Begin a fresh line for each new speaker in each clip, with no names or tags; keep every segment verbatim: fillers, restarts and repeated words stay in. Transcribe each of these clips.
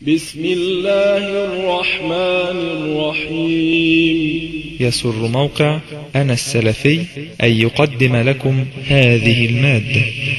بسم الله الرحمن الرحيم.
يسر موقع أنا السلفي أن يقدم لكم هذه المادة.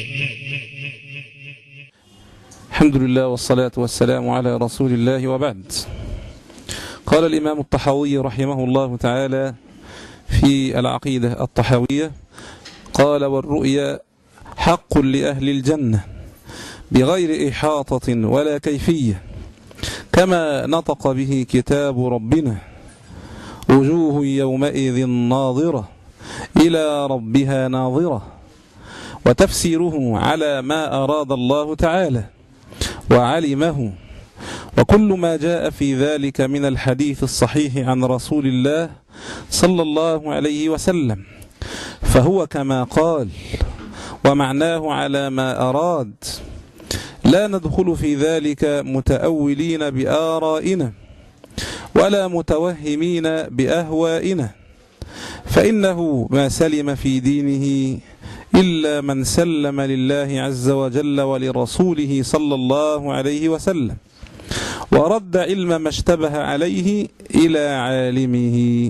الحمد لله والصلاة والسلام على رسول الله، وبعد. قال الإمام الطحاوي رحمه الله تعالى في العقيدة الطحاوية، قال: والرؤيا حق لأهل الجنة بغير إحاطة ولا كيفية، كما نطق به كتاب ربنا، وجوه يومئذ ناظرة إلى ربها ناظرة. وتفسيره على ما أراد الله تعالى وعلمه، وكل ما جاء في ذلك من الحديث الصحيح عن رسول الله صلى الله عليه وسلم، فهو كما قال ومعناه على ما أراد، لا ندخل في ذلك متأولين بآرائنا ولا متوهمين بأهوائنا، فإنه ما سلم في دينه إلا من سلم لله عز وجل ولرسوله صلى الله عليه وسلم، ورد علم ما اشتبه عليه إلى عالمه.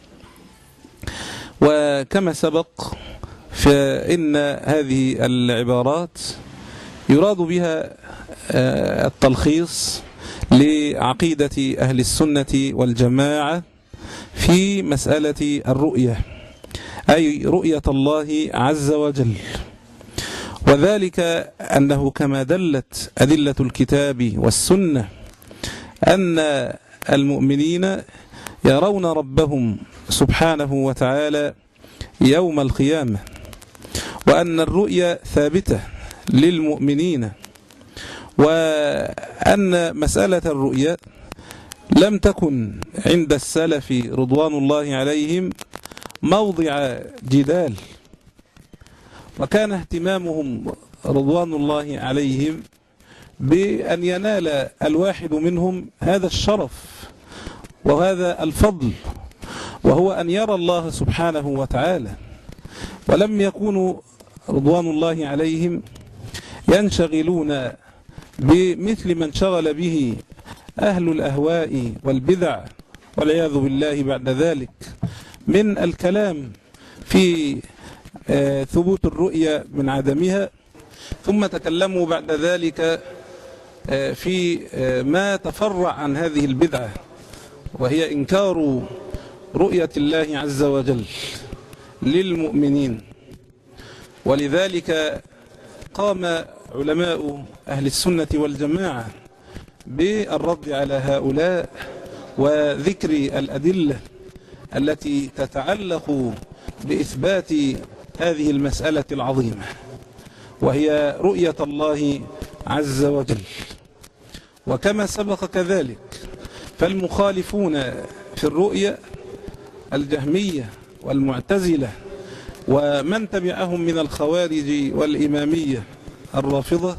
وكما سبق، فإن هذه العبارات يراد بها التلخيص لعقيدة أهل السنة والجماعة في مسألة الرؤية، أي رؤية الله عز وجل. وذلك أنه كما دلت أدلة الكتاب والسنة أن المؤمنين يرون ربهم سبحانه وتعالى يوم القيامة، وأن الرؤية ثابتة للمؤمنين، وأن مسألة الرؤية لم تكن عند السلف رضوان الله عليهم موضع جدال، وكان اهتمامهم رضوان الله عليهم بأن ينال الواحد منهم هذا الشرف وهذا الفضل، وهو أن يرى الله سبحانه وتعالى. ولم يكونوا رضوان الله عليهم ينشغلون بمثل ما انشغل به أهل الأهواء والبدع والعياذ بالله بعد ذلك من الكلام في ثبوت الرؤية من عدمها، ثم تكلموا بعد ذلك في ما تفرع عن هذه البدعة، وهي إنكار رؤية الله عز وجل للمؤمنين. ولذلك قام علماء أهل السنة والجماعة بالرد على هؤلاء وذكر الأدلة التي تتعلق بإثبات هذه المسألة العظيمة، وهي رؤية الله عز وجل. وكما سبق كذلك، فالمخالفون في الرؤية الجهمية والمعتزلة ومن تبعهم من الخوارج والإمامية الرافضة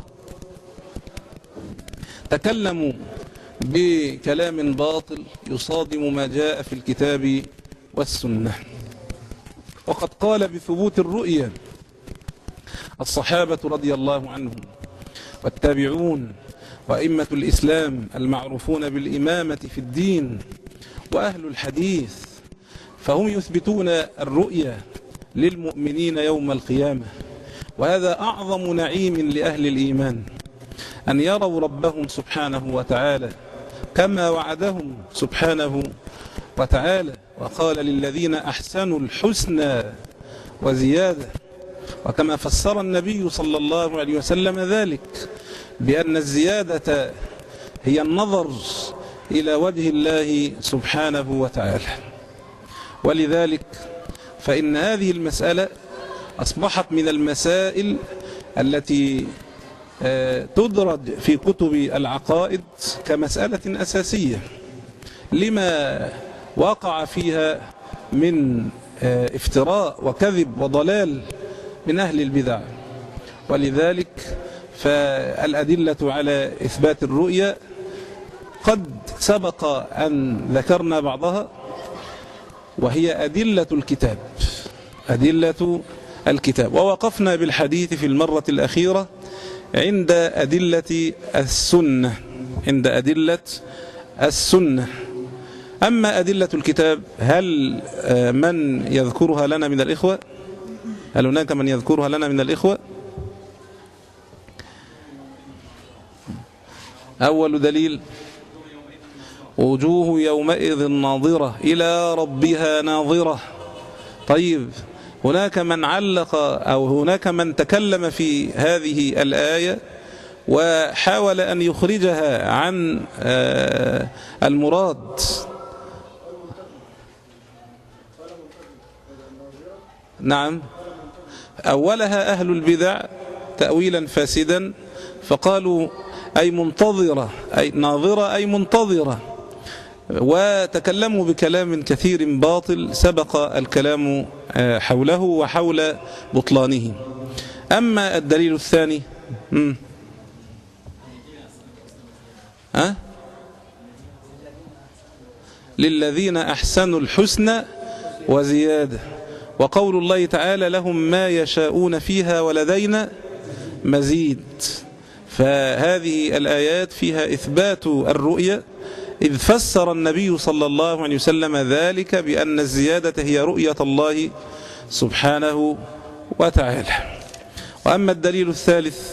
تكلموا بكلام باطل يصادم ما جاء في الكتاب والسنة. وقد قال بثبوت الرؤية الصحابة رضي الله عنهم والتابعون وأئمة الإسلام المعروفون بالإمامة في الدين وأهل الحديث، فهم يثبتون الرؤية للمؤمنين يوم القيامة. وهذا أعظم نعيم لأهل الإيمان، أن يروا ربهم سبحانه وتعالى كما وعدهم سبحانه وتعالى، وقال: للذين أحسنوا الحسنى وزيادة. وكما فسر النبي صلى الله عليه وسلم ذلك بأن الزيادة هي النظر إلى وجه الله سبحانه وتعالى. ولذلك فإن هذه المسألة أصبحت من المسائل التي تدرج في كتب العقائد كمسألة أساسية، لما وقع فيها من افتراء وكذب وضلال من أهل البدع. ولذلك فالأدلة على إثبات الرؤية قد سبق أن ذكرنا بعضها، وهي أدلة الكتاب أدلة الكتاب ووقفنا بالحديث في المرة الأخيرة عند أدلة السنة. عند أدلة السنة. أما أدلة الكتاب هل من يذكرها لنا من الإخوة؟ هل هناك من يذكرها لنا من الإخوة؟ أول دليل: وجوه يومئذ ناظرة إلى ربها ناظرة. طيب، هناك من علق أو هناك من تكلم في هذه الآية وحاول أن يخرجها عن المراد. نعم، أولها أهل البدع تأويلا فاسدا، فقالوا أي منتظرة، أي ناظرة، أي منتظرة، وتكلموا بكلام كثير باطل سبق الكلام حوله وحول بطلانه. أما الدليل الثاني م. أه؟ للذين أحسنوا الحسنى وزيادة، وقول الله تعالى لهم ما يشاءون فيها ولدينا مزيد. فهذه الآيات فيها إثبات الرؤية، إذ فسر النبي صلى الله عليه وسلم ذلك بأن الزيادة هي رؤية الله سبحانه وتعالى. وأما الدليل الثالث: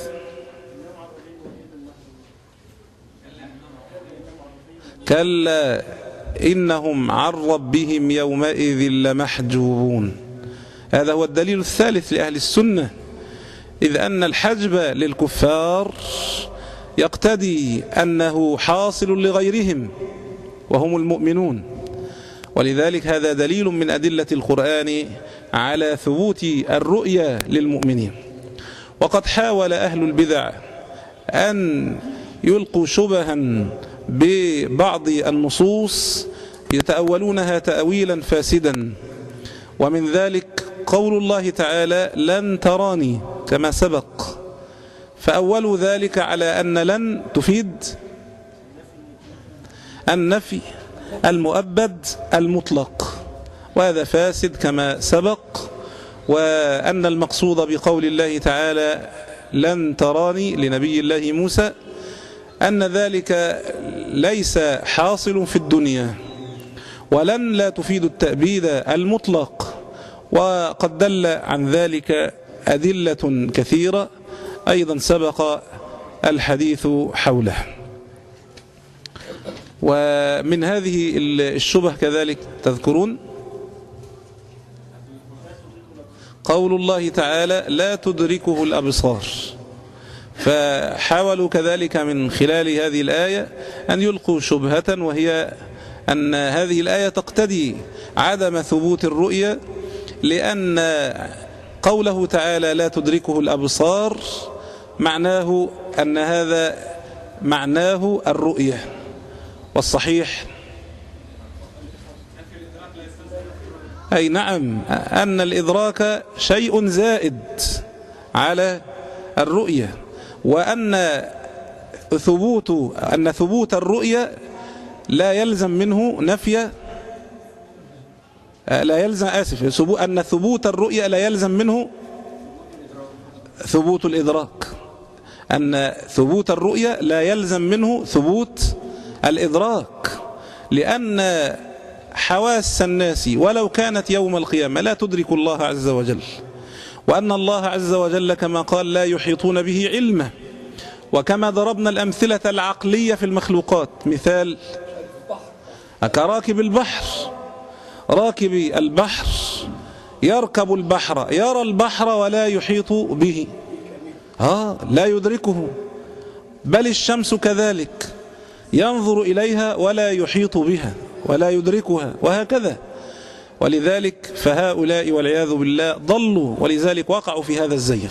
كلا إنهم عن ربهم يومئذ لمحجوبون. هذا هو الدليل الثالث لأهل السنة، إذ أن الحجب للكفار يقتضي أنه حاصل لغيرهم وهم المؤمنون، ولذلك هذا دليل من أدلة القرآن على ثبوت الرؤيا للمؤمنين. وقد حاول أهل البدع أن يلقوا شبها ببعض النصوص يتأولونها تأويلا فاسدا، ومن ذلك قول الله تعالى لن تراني كما سبق، فأولوا ذلك على أن لن تفيد النفي المؤبد المطلق، وهذا فاسد كما سبق، وأن المقصود بقول الله تعالى لن تراني لنبي الله موسى أن ذلك ليس حاصل في الدنيا، ولن لا تفيد التأبيد المطلق، وقد دل عن ذلك أدلة كثيرة أيضا سبق الحديث حوله. ومن هذه الشبه كذلك تذكرون قول الله تعالى لا تدركه الأبصار، فحاولوا كذلك من خلال هذه الآية أن يلقوا شبهة، وهي أن هذه الآية تقتضي عدم ثبوت الرؤية، لأن قوله تعالى لا تدركه الأبصار معناه أن هذا معناه الرؤية، والصحيح أي نعم أن الإدراك شيء زائد على الرؤية، وأن ثبوت أن ثبوت الرؤية لا يلزم منه نفي لا يلزم آسف أن ثبوت الرؤية لا يلزم منه ثبوت الإدراك، أن ثبوت الرؤية لا يلزم منه ثبوت الإدراك، لأن حواس الناس ولو كانت يوم القيامة لا تدرك الله عز وجل، وأن الله عز وجل كما قال لا يحيطون به علمه. وكما ضربنا الأمثلة العقلية في المخلوقات، مثال كراكب البحر، راكب البحر يركب البحر يرى البحر ولا يحيط به، آه لا يدركه، بل الشمس كذلك ينظر إليها ولا يحيط بها ولا يدركها، وهكذا. ولذلك فهؤلاء والعياذ بالله ضلوا، ولذلك وقعوا في هذا الزيغ.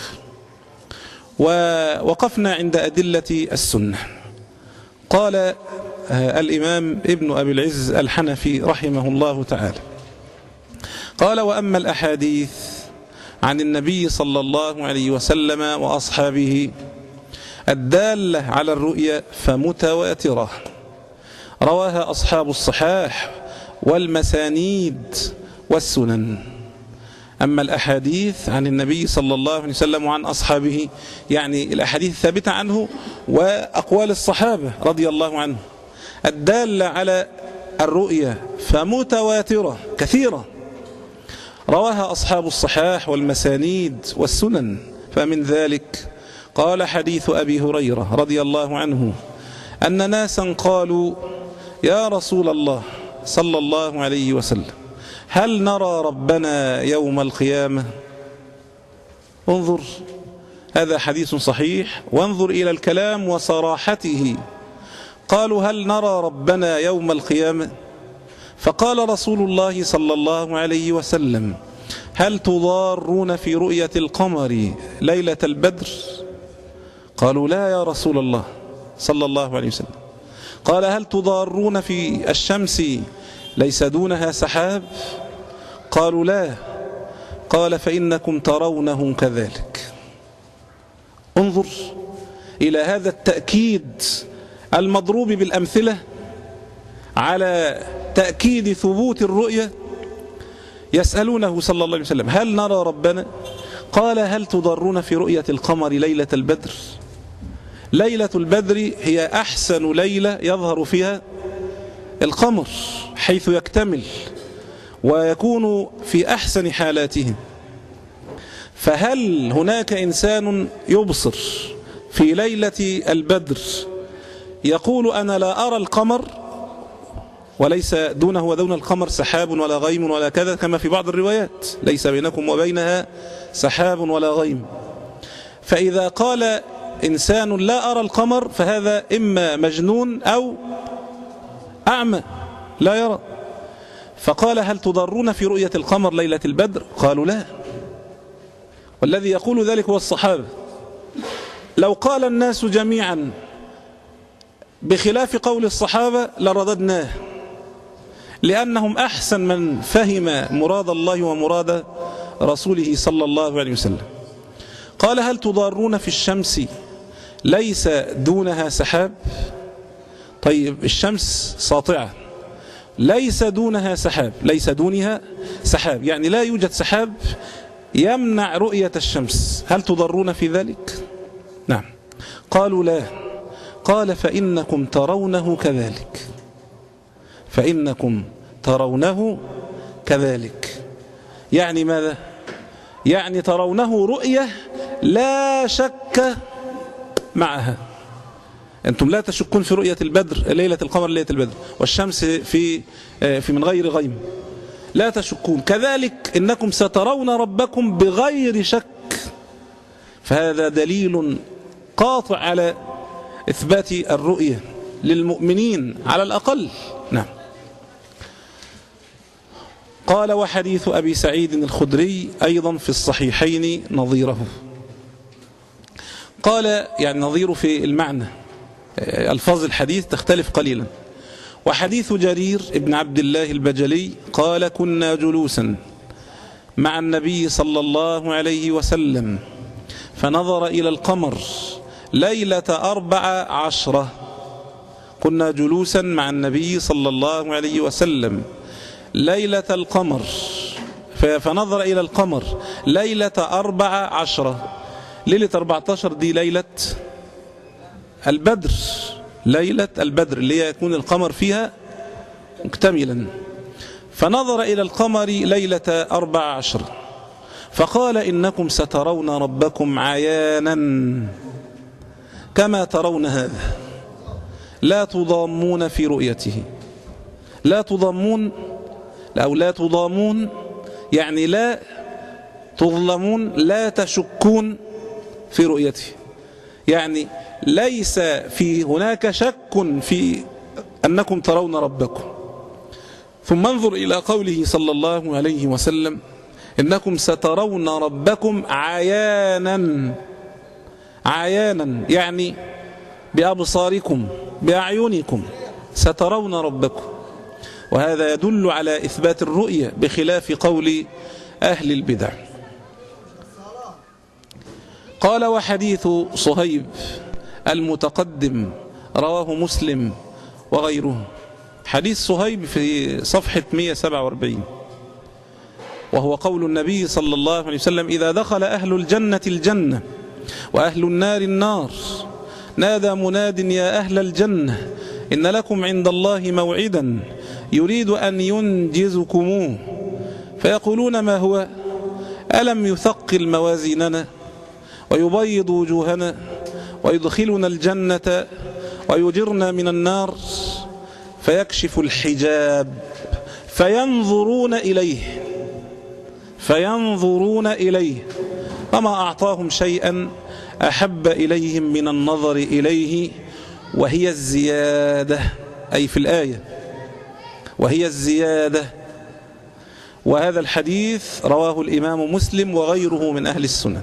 ووقفنا عند أدلة السنة. قال الإمام ابن أبي العز الحنفي رحمه الله تعالى، قال وأما الأحاديث عن النبي صلى الله عليه وسلم وأصحابه الدالة على الرؤيا فمتواترة، رواها أصحاب الصحاح والمسانيد والسنن. أما الأحاديث عن النبي صلى الله عليه وسلم وعن أصحابه، يعني الأحاديث الثابتة عنه وأقوال الصحابة رضي الله عنه الدالة على الرؤية فمتواترة كثيرة رواها أصحاب الصحاح والمسانيد والسنن. فمن ذلك قال حديث أبي هريرة رضي الله عنه أن ناسا قالوا يا رسول الله صلى الله عليه وسلم هل نرى ربنا يوم القيامة؟ انظر، هذا حديث صحيح، وانظر إلى الكلام وصراحته. قالوا هل نرى ربنا يوم القيامة؟ فقال رسول الله صلى الله عليه وسلم هل تضارون في رؤية القمر ليلة البدر؟ قالوا لا يا رسول الله صلى الله عليه وسلم. قال هل تضارون في الشمس ليس دونها سحاب؟ قالوا لا. قال فإنكم ترونه كذلك. انظر إلى هذا التأكيد المضروب بالأمثلة على تأكيد ثبوت الرؤية. يسألونه صلى الله عليه وسلم هل نرى ربنا؟ قال هل تضرون في رؤية القمر ليلة البدر؟ ليلة البدر هي أحسن ليلة يظهر فيها القمر حيث يكتمل ويكون في أحسن حالاته. فهل هناك إنسان يبصر في ليلة البدر يقول أنا لا أرى القمر وليس دونه ودون القمر سحاب ولا غيم ولا كذا، كما في بعض الروايات ليس بينكم وبينها سحاب ولا غيم؟ فإذا قال إنسان لا أرى القمر فهذا إما مجنون أو أعمى لا يرى. فقال هل تضرون في رؤية القمر ليلة البدر؟ قالوا لا. والذي يقول ذلك هو الصحابة. لو قال الناس جميعا بخلاف قول الصحابة لرددناه، لأنهم أحسن من فهم مراد الله ومراد رسوله صلى الله عليه وسلم. قال هل تضارون في الشمس ليس دونها سحاب؟ طيب الشمس ساطعة ليس دونها سحاب، ليس دونها سحاب يعني لا يوجد سحاب يمنع رؤية الشمس، هل تضرون في ذلك؟ نعم. قالوا لا. قال فإنكم ترونه كذلك، فإنكم ترونه كذلك. يعني ماذا؟ يعني ترونه رؤية لا شك معها. أنتم لا تشكون في رؤية البدر ليلة القمر ليلة البدر والشمس في في من غير غيم، لا تشكون. كذلك إنكم سترون ربكم بغير شك. فهذا دليل قاطع على إثبات الرؤية للمؤمنين على الأقل. نعم. قال وحديث أبي سعيد الخدري أيضا في الصحيحين نظيره. قال يعني نظيره في المعنى، ألفاظ الحديث تختلف قليلا. وحديث جرير ابن عبد الله البجلي قال كنا جلوسا مع النبي صلى الله عليه وسلم فنظر إلى القمر ليلة أربع عشرة. كنا جلوسا مع النبي صلى الله عليه وسلم ليلة القمر فنظر إلى القمر ليلة أربع عشرة. ليلة أربعة عشر دي ليلة البدر، ليلة البدر اللي يكون القمر فيها مكتملا. فنظر إلى القمر ليلة أربع عشر فقال إنكم سترون ربكم عيانا كما ترون هذا، لا تضامون في رؤيته. لا تضامون أو لا تضامون يعني لا تظلمون، لا تشكون في رؤيته، يعني ليس في هناك شك في أنكم ترون ربكم. ثم انظر إلى قوله صلى الله عليه وسلم إنكم سترون ربكم عيانا، عيانا يعني بأبصاركم بأعينكم سترون ربكم. وهذا يدل على إثبات الرؤية بخلاف قول أهل البدع. قال وحديث صهيب المتقدم رواه مسلم وغيره. حديث صهيب في صفحة مئة وسبعة وأربعين وهو قول النبي صلى الله عليه وسلم: إذا دخل أهل الجنة الجنة وأهل النار النار نادى مناد: يا أهل الجنة إن لكم عند الله موعدا يريد أن ينجزكموه. فيقولون: ما هو؟ ألم يثقل موازيننا ويبيض وجوهنا ويدخلنا الجنة ويجرنا من النار؟ فيكشف الحجاب فينظرون إليه فينظرون إليه وما أعطاهم شيئا أحب إليهم من النظر إليه، وهي الزيادة، أي في الآية وهي الزيادة. وهذا الحديث رواه الإمام مسلم وغيره من أهل السنن.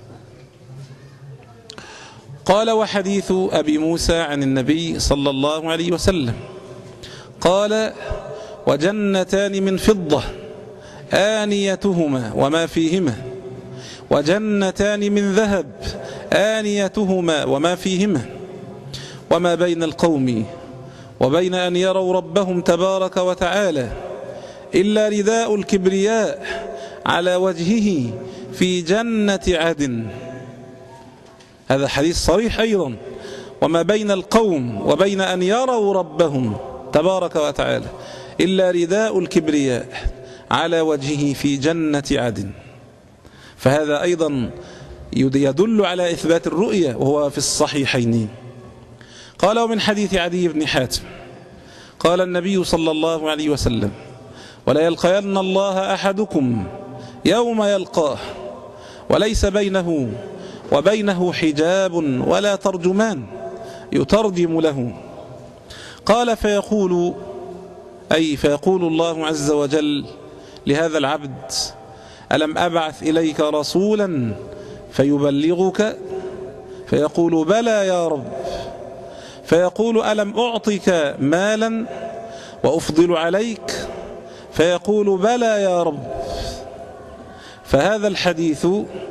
قال: وحديث أبي موسى عن النبي صلى الله عليه وسلم قال: وجنتان من فضة آنيتهما وما فيهما، وجنتان من ذهب آنيتهما وما فيهما، وما بين القوم وبين أن يروا ربهم تبارك وتعالى إلا رداء الكبرياء على وجهه في جنة عدن. هذا حديث صريح أيضا: وما بين القوم وبين أن يروا ربهم تبارك وتعالى إلا رداء الكبرياء على وجهه في جنة عدن. فهذا أيضا يدل على إثبات الرؤية وهو في الصحيحين. قال: ومن حديث عدي بن حاتم قال النبي صلى الله عليه وسلم: ولا يلقين الله أحدكم يوم يلقاه وليس بينه وبينه حجاب ولا ترجمان يترجم له. قال: فيقول أي فيقول الله عز وجل لهذا العبد: ألم أبعث إليك رسولا فيبلغك؟ فيقول: بلى يا رب. فيقول: ألم أعطك مالا وأفضل عليك؟ فيقول: بلى يا رب. فهذا الحديث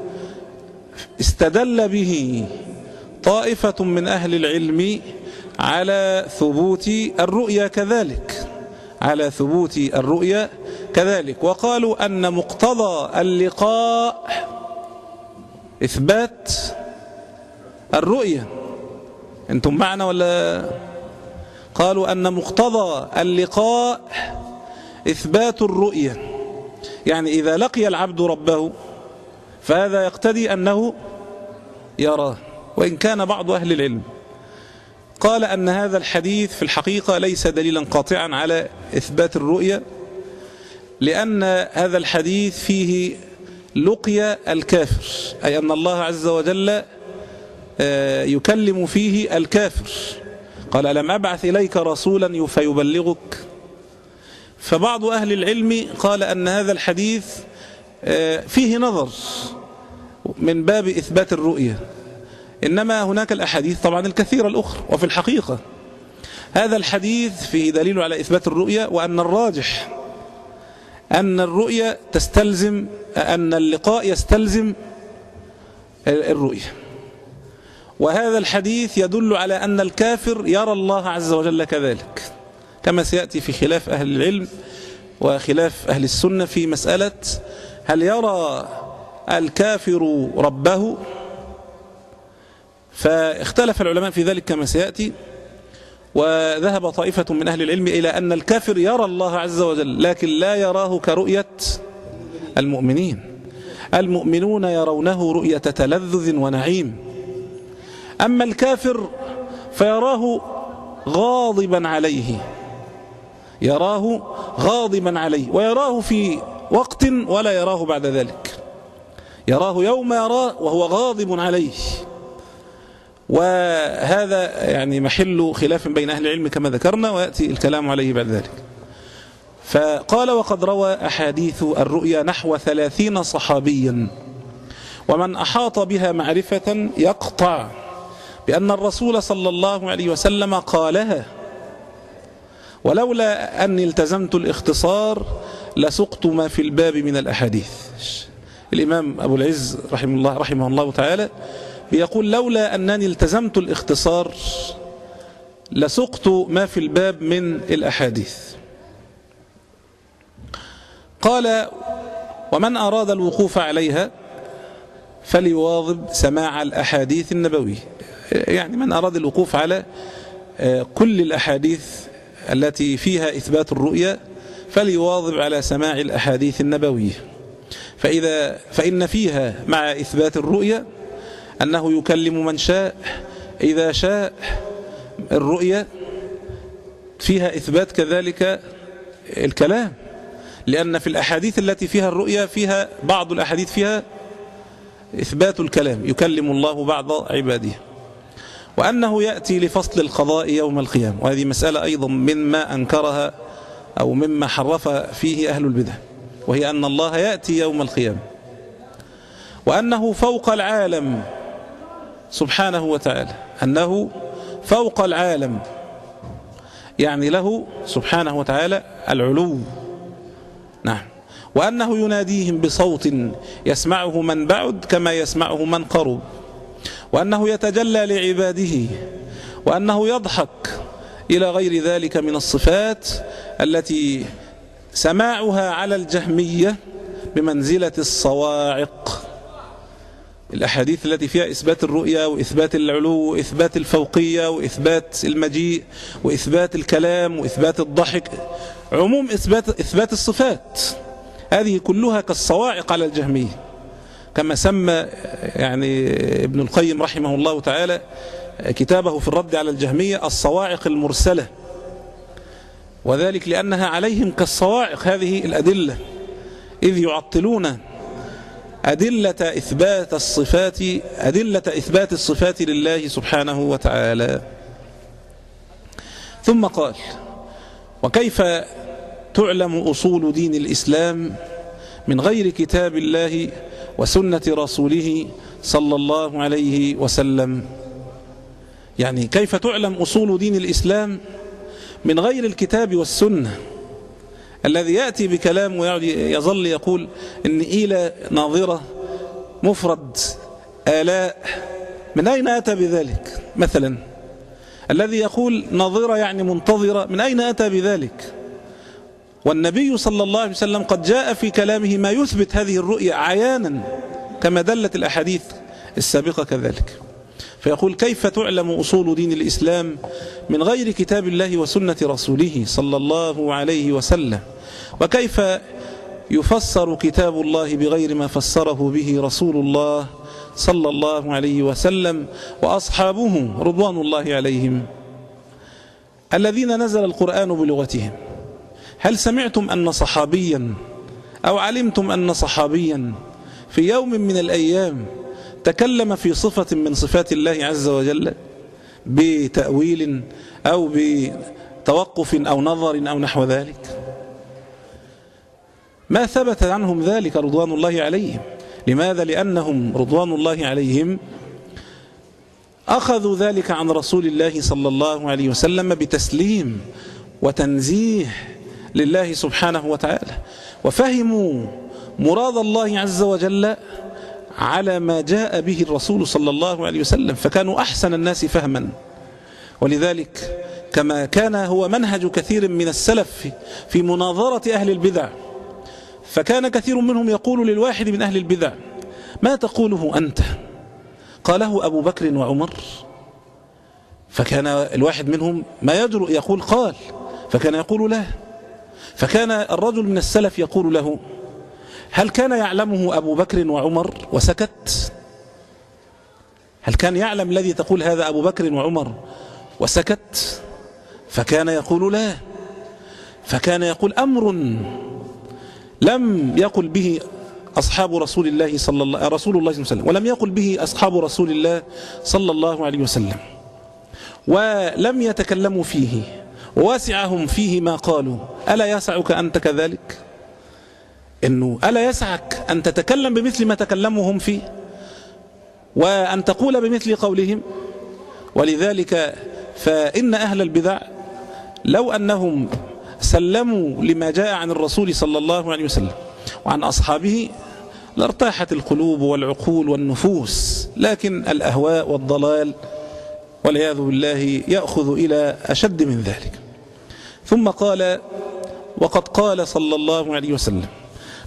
استدل به طائفة من أهل العلم على ثبوت الرؤيا كذلك على ثبوت الرؤيا كذلك وقالوا أن مقتضى اللقاء إثبات الرؤيا. أنتم معنا ولا؟ قالوا أن مقتضى اللقاء إثبات الرؤيا، يعني إذا لقي العبد ربه فهذا يقتضي أنه يراه. وإن كان بعض أهل العلم قال أن هذا الحديث في الحقيقة ليس دليلا قاطعا على إثبات الرؤيا، لأن هذا الحديث فيه لقي الكافر، أي أن الله عز وجل يكلم فيه الكافر. قال: ألم أبعث إليك رسولا فيبلغك؟ فبعض أهل العلم قال أن هذا الحديث فيه نظر من باب إثبات الرؤيا، إنما هناك الأحاديث طبعا الكثيرة الأخرى. وفي الحقيقة هذا الحديث فيه دليل على إثبات الرؤيا، وأن الراجح أن الرؤيا تستلزم أن اللقاء يستلزم الرؤيا. وهذا الحديث يدل على أن الكافر يرى الله عز وجل كذلك، كما سيأتي في خلاف أهل العلم وخلاف أهل السنة في مسألة هل يرى الكافر ربه. فاختلف العلماء في ذلك كما سيأتي، وذهب طائفة من أهل العلم إلى أن الكافر يرى الله عز وجل لكن لا يراه كرؤية المؤمنين. المؤمنون يرونه رؤية تلذذ ونعيم، أما الكافر فيراه غاضبا عليه يراه غاضبا عليه ويراه في وقت ولا يراه بعد ذلك، يراه يوم يراه وهو غاضب عليه. وهذا يعني محل خلاف بين أهل العلم كما ذكرنا، ويأتي الكلام عليه بعد ذلك. فقال: وقد روى أحاديث الرؤيا نحو ثلاثين صحابيا، ومن أحاط بها معرفة يقطع بأن الرسول صلى الله عليه وسلم قالها، ولولا أني التزمت الاختصار لسقت ما في الباب من الأحاديث. الإمام أبو العز رحمه الله, رحمه الله تعالى بيقول: لولا أنني التزمت الاختصار لسقت ما في الباب من الأحاديث. قال: ومن أراد الوقوف عليها فليواظب سماع الأحاديث النبوية. يعني من أراد الوقوف على كل الأحاديث التي فيها إثبات الرؤية فليواظب على سماع الأحاديث النبوية، فإذا فإن فيها مع إثبات الرؤية أنه يكلم من شاء إذا شاء. الرؤية فيها إثبات كذلك الكلام، لأن في الأحاديث التي فيها الرؤية فيها بعض الأحاديث فيها إثبات الكلام، يكلم الله بعض عباده. وأنه يأتي لفصل القضاء يوم القيامة، وهذه مسألة أيضا مما أنكرها أو مما حرف فيه أهل البدع، وهي أن الله يأتي يوم القيامة، وأنه فوق العالم سبحانه وتعالى، أنه فوق العالم، يعني له سبحانه وتعالى العلو. نعم. وأنه يناديهم بصوت يسمعه من بعد كما يسمعه من قرب، وأنه يتجلى لعباده، وأنه يضحك إلى غير ذلك من الصفات التي سماعها على الجهمية بمنزلة الصواعق. الأحاديث التي فيها إثبات الرؤية وإثبات العلو وإثبات الفوقية وإثبات المجيء وإثبات الكلام وإثبات الضحك، عموم إثبات, إثبات الصفات، هذه كلها كالصواعق على الجهمية، كما سمى يعني ابن القيم رحمه الله تعالى كتابه في الرد على الجهمية الصواعق المرسلة، وذلك لأنها عليهم كالصواعق هذه الأدلة، إذ يعطلون أدلة إثبات الصفات أدلة إثبات الصفات لله سبحانه وتعالى. ثم قال: وكيف تعلم أصول دين الإسلام من غير كتاب الله وسنة رسوله صلى الله عليه وسلم؟ يعني كيف تعلم أصول دين الإسلام من غير الكتاب والسنة؟ الذي يأتي بكلام ويظل يقول إن إلى ناظرة مفرد آلاء، من أين أتى بذلك؟ مثلا الذي يقول ناظرة يعني منتظرة، من أين أتى بذلك؟ والنبي صلى الله عليه وسلم قد جاء في كلامه ما يثبت هذه الرؤية عيانا كما دلت الأحاديث السابقة كذلك. فيقول: كيف تعلم أصول دين الإسلام من غير كتاب الله وسنة رسوله صلى الله عليه وسلم؟ وكيف يفسر كتاب الله بغير ما فسره به رسول الله صلى الله عليه وسلم وأصحابه رضوان الله عليهم الذين نزل القرآن بلغتهم؟ هل سمعتم أن صحابيا أو علمتم أن صحابيا في يوم من الأيام تكلم في صفة من صفات الله عز وجل بتأويل أو بتوقف أو نظر أو نحو ذلك؟ ما ثبت عنهم ذلك رضوان الله عليهم. لماذا؟ لأنهم رضوان الله عليهم أخذوا ذلك عن رسول الله صلى الله عليه وسلم بتسليم وتنزيه لله سبحانه وتعالى، وفهموا مراد الله عز وجل على ما جاء به الرسول صلى الله عليه وسلم، فكانوا أحسن الناس فهما. ولذلك كما كان هو منهج كثير من السلف في مناظرة أهل البدع، فكان كثير منهم يقول للواحد من أهل البدع: ما تقوله أنت؟ قاله أبو بكر وعمر. فكان الواحد منهم ما يجرؤ يقول قال، فكان يقول له. فكان الرجل من السلف يقول له: هل كان يعلمه أبو بكر وعمر وسكت؟ هل كان يعلم الذي تقول هذا أبو بكر وعمر وسكت؟ فكان يقول لا. فكان يقول: أمر لم يقل به أصحاب رسول الله صلى الله رسول الله صلى الله عليه وسلم، ولم يقل به أصحاب رسول الله صلى الله عليه وسلم، ولم يتكلموا فيه، وواسعهم فيه ما قالوا. ألا يسعك أنت كذلك؟ إنه ألا يسعك أن تتكلم بمثل ما تكلموا هم فيه وأن تقول بمثل قولهم؟ ولذلك فإن أهل البدع لو أنهم سلموا لما جاء عن الرسول صلى الله عليه وسلم وعن أصحابه لارتاحت القلوب والعقول والنفوس، لكن الأهواء والضلال والعياذ بالله يأخذ إلى أشد من ذلك. ثم قال: وقد قال صلى الله عليه وسلم: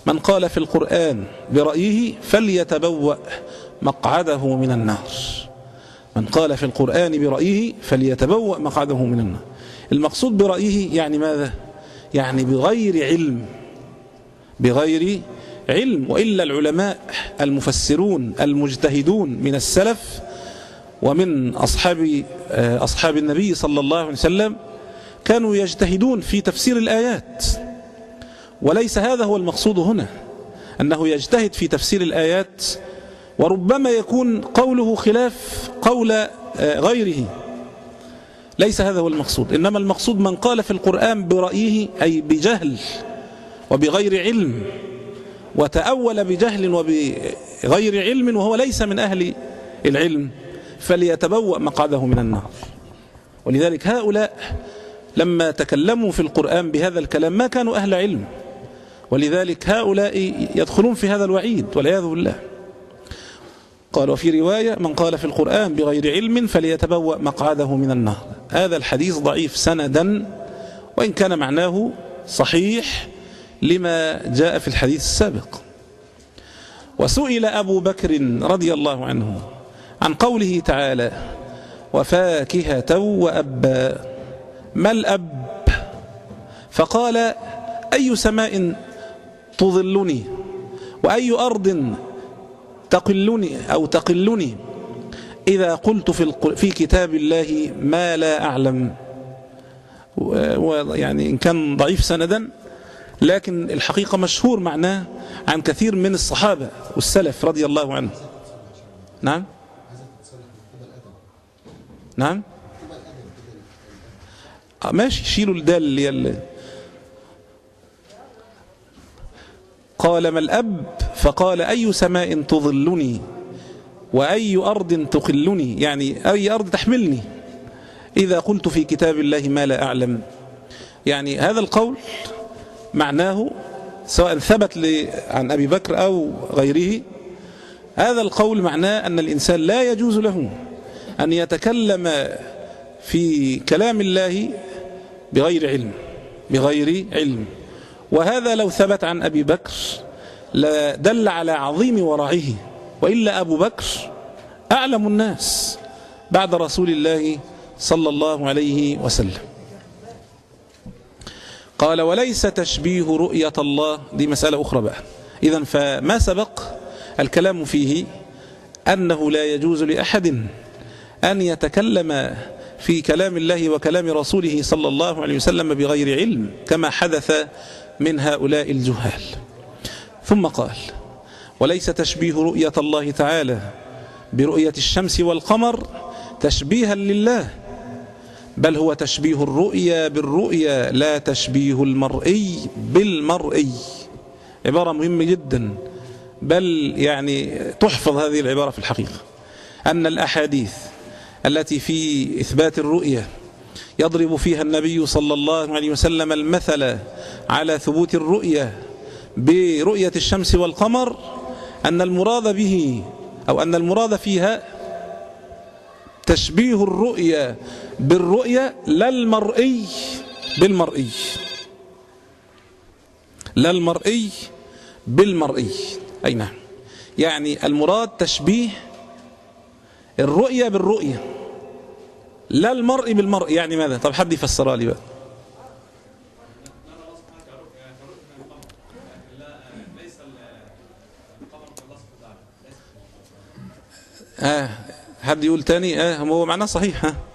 من قال في القرآن برأيه فليتبوأ مقعده من النار. من قال في القرآن برأيه فليتبوأ مقعده من النار. المقصود برأيه يعني ماذا؟ يعني بغير علم، بغير علم. وإلا العلماء المفسرون المجتهدون من السلف ومن أصحاب أصحاب النبي صلى الله عليه وسلم كانوا يجتهدون في تفسير الآيات، وليس هذا هو المقصود هنا، أنه يجتهد في تفسير الآيات وربما يكون قوله خلاف قول غيره، ليس هذا هو المقصود. إنما المقصود من قال في القرآن برأيه أي بجهل وبغير علم، وتأول بجهل وبغير علم وهو ليس من أهل العلم، فليتبوأ مقعده من النار. ولذلك هؤلاء لما تكلموا في القرآن بهذا الكلام ما كانوا أهل علم، ولذلك هؤلاء يدخلون في هذا الوعيد والعياذ بالله. قال وفي رواية من قال في القرآن بغير علم فليتبوأ مقعده من النار. هذا الحديث ضعيف سندا، وإن كان معناه صحيح لما جاء في الحديث السابق. وسئل أبو بكر رضي الله عنه عن قوله تعالى وفاكهة وأبا، ما الأب؟ فقال أي سماء تظلني وأي أرض تقلني أو تقلني إذا قلت في, في كتاب الله ما لا أعلم. ويعني إن كان ضعيف سندا لكن الحقيقة مشهور معناه عن كثير من الصحابة والسلف رضي الله عنه. نعم نعم ماشي، شيلوا الدال اللي اللي قال ما الأب؟ فقال أي سماء تظلني وأي أرض تقلني، يعني أي أرض تحملني إذا قلت في كتاب الله ما لا أعلم. يعني هذا القول معناه سواء ثبت عن أبي بكر أو غيره، هذا القول معناه أن الإنسان لا يجوز له أن يتكلم في كلام الله بغير علم، بغير علم. وهذا لو ثبت عن أبي بكر لدل على عظيم ورعه، وإلا أبو بكر أعلم الناس بعد رسول الله صلى الله عليه وسلم. قال وليس تشبيه رؤية الله، دي مسألة أخرى بقى. إذن فما سبق الكلام فيه أنه لا يجوز لأحد أن يتكلم في كلام الله وكلام رسوله صلى الله عليه وسلم بغير علم كما حدث من هؤلاء الجهال. ثم قال وليس تشبيه رؤية الله تعالى برؤية الشمس والقمر تشبيها لله، بل هو تشبيه الرؤيا بالرؤيا لا تشبيه المرئي بالمرئي. عبارة مهمة جدا، بل يعني تحفظ هذه العبارة في الحقيقة، أن الأحاديث التي في إثبات الرؤيا يضرب فيها النبي صلى الله عليه وسلم المثل على ثبوت الرؤيا برؤية الشمس والقمر، أن المراد به أو أن المراد فيها تشبيه الرؤيا بالرؤيا لا المرئي بالمرئي، لا المرئي بالمرئي. أي نعم، يعني المراد تشبيه الرؤيا بالرؤيا لا المرء بالمرء. يعني ماذا؟ طب حد يفسرها لي بقى. آه حد يقول تاني. آه هو معناه صحيح. ها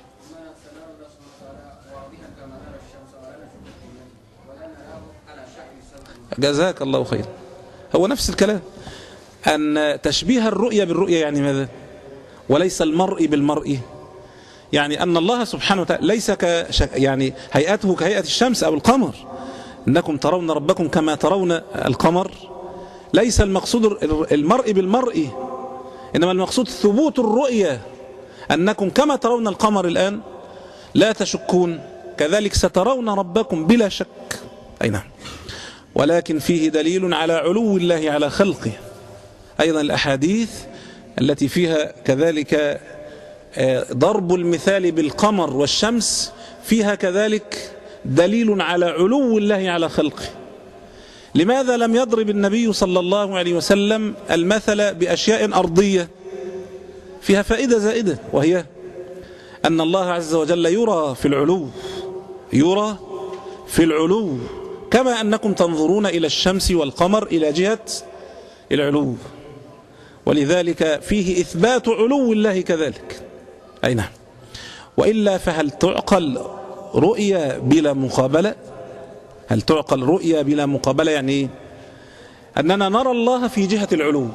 جزاك الله خير. هو نفس الكلام، أن تشبيه الرؤيا بالرؤيا يعني ماذا؟ وليس المرء بالمرء، يعني أن الله سبحانه وتعالى ليس كشك يعني هيئته كهيئة الشمس أو القمر، إنكم ترون ربكم كما ترون القمر. ليس المقصود المرء بالمرء، إنما المقصود ثبوت الرؤيا، أنكم كما ترون القمر الآن لا تشكون كذلك سترون ربكم بلا شك. أي نعم، ولكن فيه دليل على علو الله على خلقه. أيضا الأحاديث التي فيها كذلك ضرب المثال بالقمر والشمس فيها كذلك دليل على علو الله على خلقه، لماذا لم يضرب النبي صلى الله عليه وسلم المثل بأشياء أرضية فيها فائدة زائدة، وهي أن الله عز وجل يرى في العلو، يرى في العلو كما أنكم تنظرون إلى الشمس والقمر إلى جهة العلو، ولذلك فيه إثبات علو الله كذلك. أي نعم. وإلا فهل تعقل رؤية بلا مقابلة؟ هل تعقل رؤية بلا مقابلة؟ يعني إيه؟ أننا نرى الله في جهة العلو،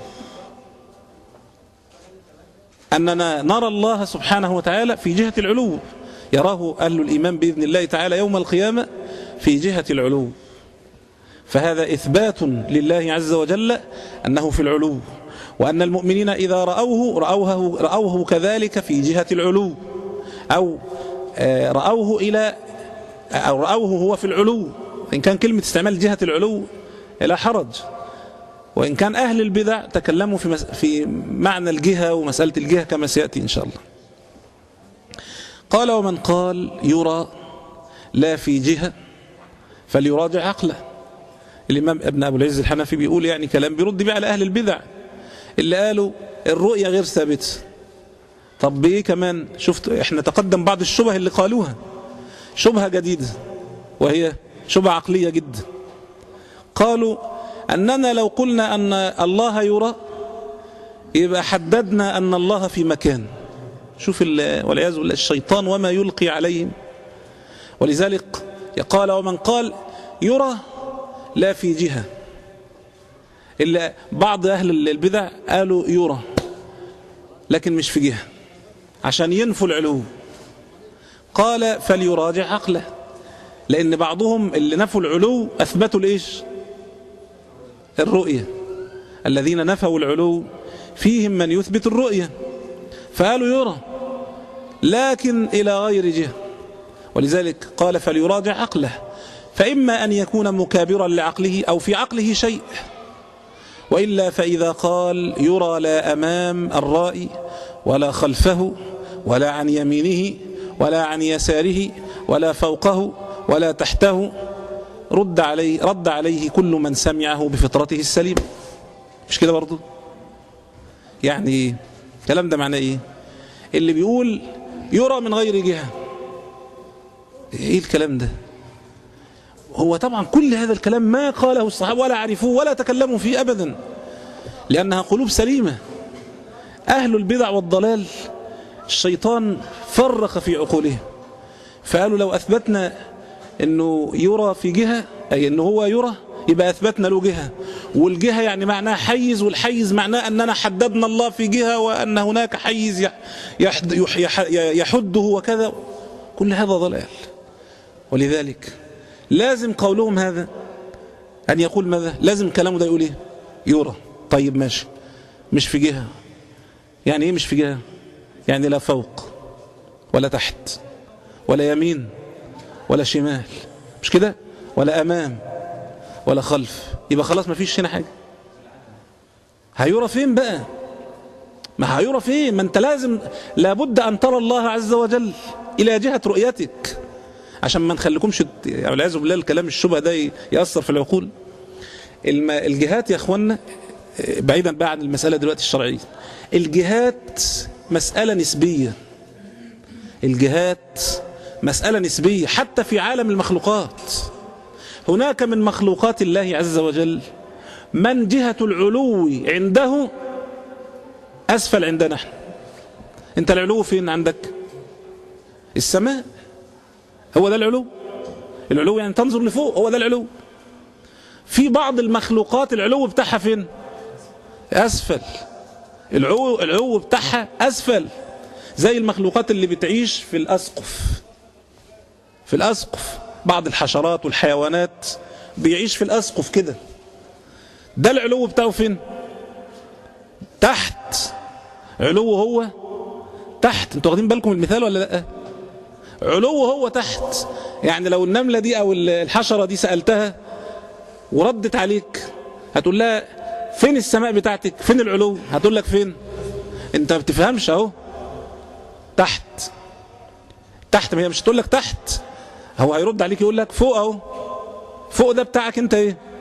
أننا نرى الله سبحانه وتعالى في جهة العلو، يراه أهل الإيمان بإذن الله تعالى يوم القيامة في جهة العلو، فهذا إثبات لله عز وجل أنه في العلو، وأن المؤمنين إذا رأوه رأوه, رأوه كذلك في جهة العلو، أو رأوه إلى أو رأوه هو في العلو. إن كان كلمة استعمال جهة العلو لا حرج، وإن كان أهل البدع تكلموا في, مس... في معنى الجهة ومسألة الجهة كما سيأتي إن شاء الله. قال: ومن قال يرى لا في جهة فليراجع عقله. الإمام ابن أبو العز الحنفي بيقول يعني كلام بيرد بيه على أهل البدع اللي قالوا الرؤية غير ثابتة. طب بيه كمان؟ شفت احنا تقدم بعض الشبه اللي قالوها، شبهة جديدة وهي شبهة عقلية جدا. قالوا أننا لو قلنا أن الله يرى يبقى حددنا أن الله في مكان. شوف والعياذ بالله الشيطان وما يلقي عليهم. ولذلك قال: ومن قال يرى لا في جهة. إلا بعض أهل البدع قالوا يرى لكن مش في جهة عشان ينفوا العلو. قال: فليراجع عقله، لأن بعضهم اللي نفوا العلو أثبتوا الإيش؟ الرؤية. الذين نفوا العلو فيهم من يثبت الرؤية، فقالوا يرى لكن إلى غير جهة. ولذلك قال: فليراجع عقله، فإما أن يكون مكابرا لعقله أو في عقله شيء، وإلا فإذا قال يرى لا أمام الرائي ولا خلفه ولا عن يمينه ولا عن يساره ولا فوقه ولا تحته، رد عليه رد عليه كل من سمعه بفطرته السليمة. مش كده برضو؟ يعني الكلام ده معناه ايه؟ اللي بيقول يرى من غير جهة، ايه الكلام ده؟ هو طبعا كل هذا الكلام ما قاله الصحابة ولا عرفوه ولا تكلموا فيه أبدا، لأنها قلوب سليمة. أهل البدع والضلال الشيطان فرق في عقولهم، فقالوا لو أثبتنا أنه يرى في جهة، أي أنه هو يرى، يبقى أثبتنا له جهة، والجهة يعني معناها حيز، والحيز معناه أننا حددنا الله في جهة وأن هناك حيز يحده وكذا. كل هذا ضلال. ولذلك لازم قولهم هذا أن يقول ماذا؟ لازم كلامه ده يقول إيه؟ يرى. طيب ماشي، مش في جهة. يعني إيه مش في جهة؟ يعني لا فوق ولا تحت ولا يمين ولا شمال، مش كده؟ ولا أمام ولا خلف. يبقى خلاص ما فيش هنا حاجة. هيرى فين بقى؟ ما هيرى فين؟ ما أنت لازم لابد أن ترى الله عز وجل إلى جهة رؤيتك، عشان ما نخليكمش والعياذ بالله الكلام الشبه ده يأثر في العقول. الجهات يا اخوانا، بعيدا بقى عن المسألة دلوقتي الشرعية، الجهات مسألة نسبية. الجهات مسألة نسبية حتى في عالم المخلوقات. هناك من مخلوقات الله عز وجل من جهة العلو عنده أسفل عندنا احنا. انت العلو فين عندك؟ السماء، هو ده العلو. العلو يعني تنظر لفوق، هو ده العلو. في بعض المخلوقات العلو بتاعها فين؟ أسفل. العلو العلو بتاعها أسفل، زي المخلوقات اللي بتعيش في الأسقف. في الأسقف بعض الحشرات والحيوانات بيعيش في الأسقف كده، ده العلو بتاعه فين؟ تحت. علو هو تحت. انتوا واخدين بالكم المثال ولا لا؟ علو هو تحت. يعني لو النملة دي أو الحشرة دي سألتها وردت عليك، هتقول لها فين السماء بتاعتك؟ فين العلو؟ هتقول لك فين؟ انت ما بتفهمش اهو، تحت. تحت، ما هي مش هتقول لك تحت، هو هيرد عليك يقول لك فوق اهو. فوق ده بتاعك انت ايه؟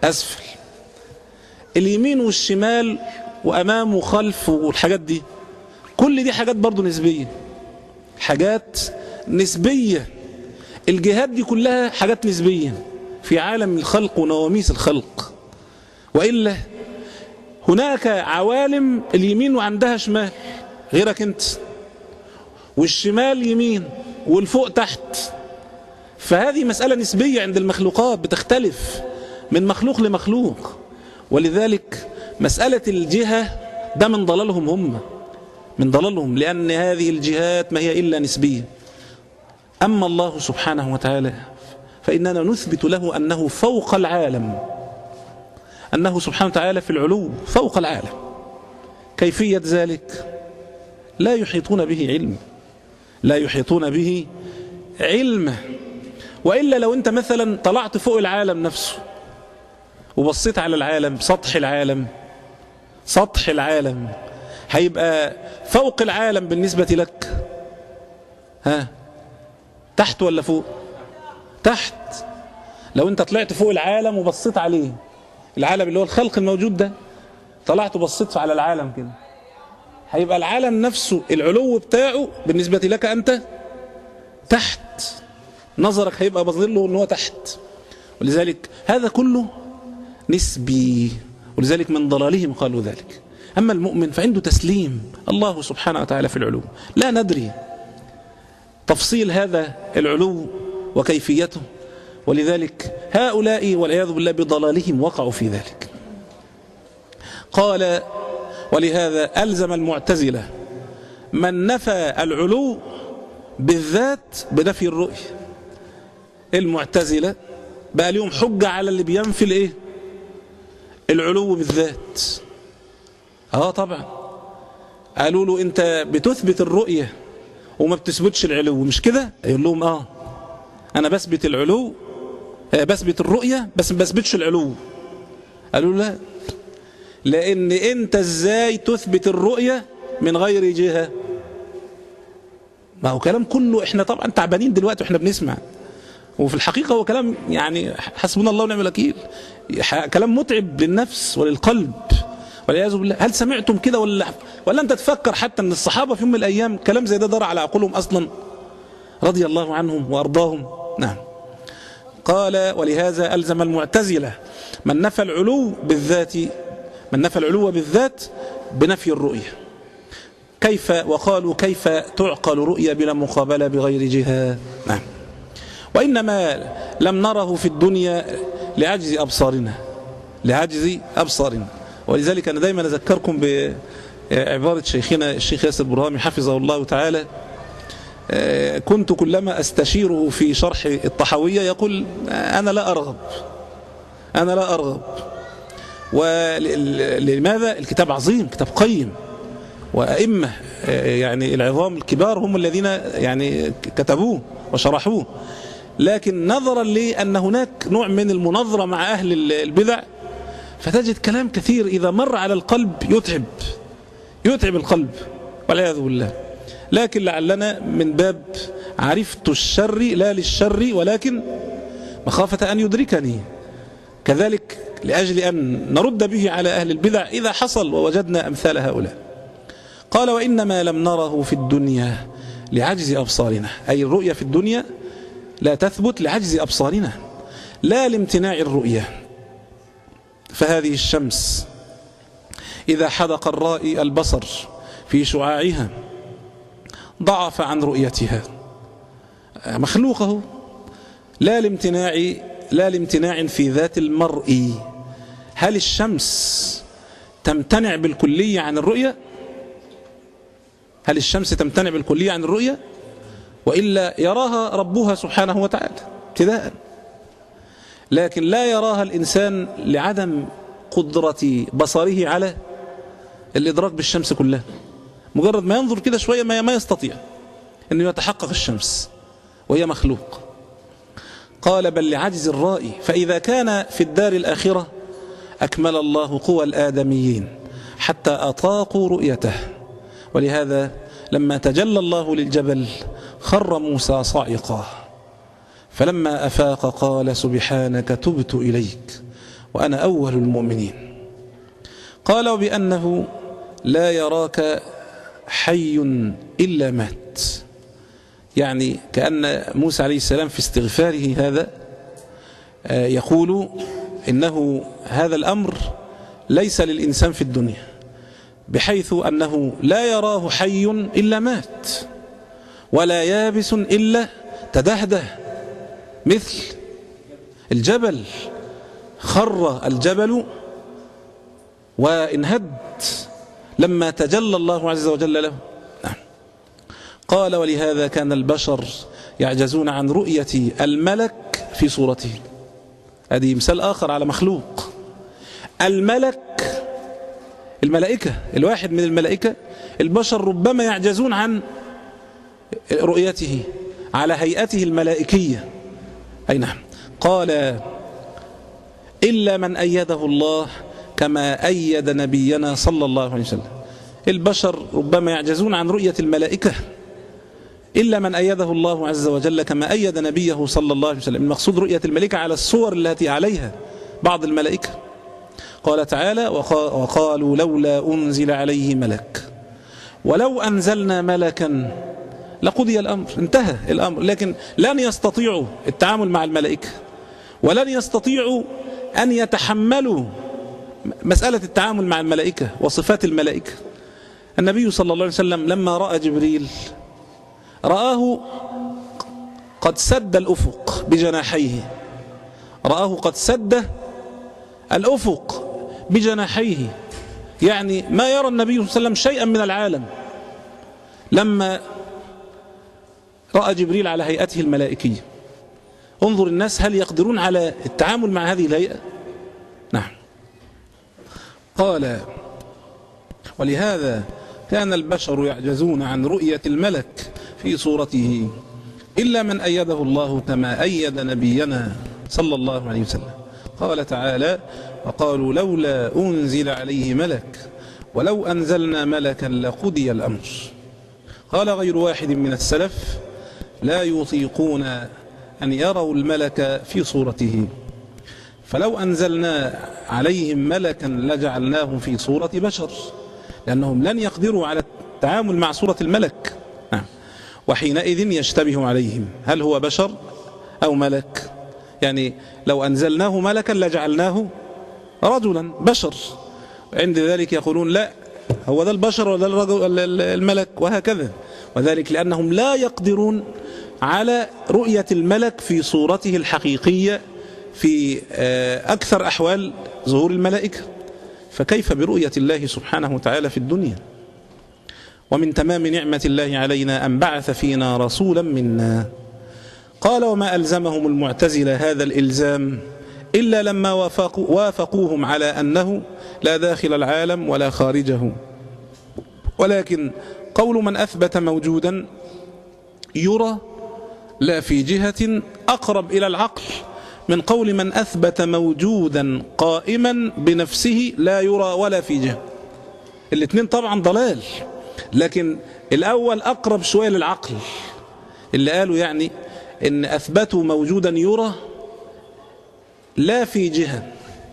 أسفل. اليمين والشمال وأمام وخلف والحاجات دي، كل دي حاجات برضو نسبية، حاجات نسبية. الجهات دي كلها حاجات نسبية في عالم الخلق ونواميس الخلق. وإلا هناك عوالم اليمين وعندها شمال غيرك انت، والشمال يمين والفوق تحت. فهذه مسألة نسبية عند المخلوقات بتختلف من مخلوق لمخلوق. ولذلك مسألة الجهة ده من ضلالهم هم، من ضلالهم، لأن هذه الجهات ما هي إلا نسبية. أما الله سبحانه وتعالى فإننا نثبت له أنه فوق العالم، أنه سبحانه وتعالى في العلو فوق العالم. كيفية ذلك لا يحيطون به علم، لا يحيطون به علم. وإلا لو أنت مثلا طلعت فوق العالم نفسه وبصيت على العالم، سطح العالم، سطح العالم هيبقى فوق العالم بالنسبة لك ها تحت ولا فوق؟ تحت. لو أنت طلعت فوق العالم وبصيت عليه، العالم اللي هو الخلق الموجود ده، طلعت وبصيت على العالم كده، هيبقى العالم نفسه العلو بتاعه بالنسبة لك أنت تحت، نظرك هيبقى بظله أنه تحت. ولذلك هذا كله نسبي، ولذلك من ضلالهم قالوا ذلك. أما المؤمن فعنده تسليم، الله سبحانه وتعالى في العلو، لا ندري تفصيل هذا العلو وكيفيته. ولذلك هؤلاء والعياذ بالله بضلالهم وقعوا في ذلك. قال ولهذا ألزم المعتزلة من نفى العلو بالذات بنفي الرؤية. المعتزلة بقى لهم حجة على اللي بينفي الايه؟ العلو بالذات. اه طبعا قالوا له انت بتثبت الرؤية وما بتثبتش العلو، مش كده؟ يقول لهم اه انا بثبت العلو، بثبت الرؤية بس ما بثبتش العلو. قالوا لا، لان انت ازاي تثبت الرؤية من غير جهة؟ ما هو كلام كله احنا طبعا تعبانين دلوقتي واحنا بنسمع، وفي الحقيقة هو كلام يعني حسبنا الله ونعم الوكيل، كلام متعب للنفس وللقلب والعياذ بالله. هل سمعتم كده ولا ولا انت تفكر حتى ان الصحابة في يوم من الايام كلام زي ده دار على عقولهم اصلا رضي الله عنهم وارضاهم؟ نعم. قال ولهذا ألزم المعتزلة من نفى العلو بالذات، من نفى العلو بالذات بنفي الرؤية. كيف؟ وقالوا كيف تعقل رؤية بلا مقابلة بغير جهة؟ نعم. وإنما لم نره في الدنيا لعجز أبصارنا، لعجز أبصارنا. ولذلك أنا دايما أذكركم بعبارة شيخنا الشيخ ياسر برهامي حفظه الله تعالى، كنت كلما أستشيره في شرح الطحاوية يقول أنا لا أرغب، أنا لا أرغب. ولماذا؟ الكتاب عظيم، كتاب قيم، وأئمة يعني العظام الكبار هم الذين يعني كتبوه وشرحوه. لكن نظرا لأن هناك نوع من المناظرة مع أهل البدع، فتجد كلام كثير إذا مر على القلب يتعب، يتعب القلب والعياذ بالله. لكن لعلنا من باب عرفت الشر لا للشر ولكن مخافة أن يدركني، كذلك لأجل أن نرد به على أهل البدع إذا حصل ووجدنا أمثال هؤلاء. قال وإنما لم نره في الدنيا لعجز أبصارنا، أي الرؤية في الدنيا لا تثبت لعجز أبصارنا لا لامتناع الرؤية. فهذه الشمس إذا حدق الرائي البصر في شعاعها ضعف عن رؤيتها، مخلوقه لا لامتناع لا لامتناع في ذات المرء. هل الشمس تمتنع بالكلية عن الرؤية؟ هل الشمس تمتنع بالكلية عن الرؤية؟ وإلا يراها ربها سبحانه وتعالى ابتداء، لكن لا يراها الإنسان لعدم قدرة بصره على الإدراك بالشمس كلها. مجرد ما ينظر كده شوية ما يستطيع أنه يتحقق الشمس وهي مخلوق. قال بل لعجز الرائي، فإذا كان في الدار الآخرة أكمل الله قوى الآدميين حتى أطاقوا رؤيته. ولهذا لما تجلى الله للجبل خر موسى صاعقا، فلما أفاق قال سبحانك تبت إليك وأنا أول المؤمنين. قال وبأنه لا يراك حي إلا مات، يعني كأن موسى عليه السلام في استغفاره هذا يقول إنه هذا الأمر ليس للإنسان في الدنيا، بحيث أنه لا يراه حي إلا مات، ولا يابس إلا تدهده، مثل الجبل، خر الجبل وانهد لما تجلى الله عز وجل له. قال ولهذا كان البشر يعجزون عن رؤية الملك في صورته. هذه مثال آخر على مخلوق. الملك، الملائكة، الواحد من الملائكة، البشر ربما يعجزون عن رؤيته على هيئته الملائكية. أي نعم. قال إلا من أيده الله كما أيد نبينا صلى الله عليه وسلم. البشر ربما يعجزون عن رؤية الملائكة إلا من أيده الله عز وجل كما أيد نبيه صلى الله عليه وسلم. المقصود رؤية الملائكة على الصور التي عليها بعض الملائكة. قال تعالى وقالوا لولا أنزل عليه ملك ولو أنزلنا ملكا لقضي الأمر. انتهى الأمر. لكن لن يستطيعوا التعامل مع الملائكة، ولن يستطيعوا أن يتحملوا مسألة التعامل مع الملائكة وصفات الملائكة. النبي صلى الله عليه وسلم لما رأى جبريل رآه قد سد الأفق بجناحيه، رآه قد سد الأفق بجناحيه، يعني ما يرى النبي صلى الله عليه وسلم شيئا من العالم. لما رأى جبريل على هيئته الملائكية، انظر الناس هل يقدرون على التعامل مع هذه الهيئة؟ نعم. قال ولهذا كان البشر يعجزون عن رؤية الملك في صورته إلا من أيده الله كما أيد نبينا صلى الله عليه وسلم. قال تعالى وقالوا لولا أنزل عليه ملك ولو أنزلنا ملكا لقضي الأمر. قال غير واحد من السلف لا يطيقون أن يروا الملك في صورته، فلو أنزلنا عليهم ملكا لجعلناه في صورة بشر، لأنهم لن يقدروا على التعامل مع صورة الملك. وحينئذ يشتبه عليهم هل هو بشر أو ملك. يعني لو أنزلناه ملكا لجعلناه رجلا بشر، عند ذلك يقولون لا هو ده البشر وده الرجل الملك، وهكذا. وذلك لأنهم لا يقدرون على رؤية الملك في صورته الحقيقية في أكثر أحوال ظهور الملائكة، فكيف برؤية الله سبحانه وتعالى في الدنيا؟ ومن تمام نعمة الله علينا أن بعث فينا رسولا منا. قال وما ألزمهم المعتزلة هذا الإلزام إلا لما وافقوا وافقوهم على أنه لا داخل العالم ولا خارجه، ولكن قول من أثبت موجودا يرى لا في جهة أقرب إلى العقل من قول من أثبت موجودا قائما بنفسه لا يرى ولا في جهة. الاثنين طبعا ضلال، لكن الأول أقرب شوية للعقل، اللي قالوا يعني إن أثبتوا موجودا يرى لا في جهة،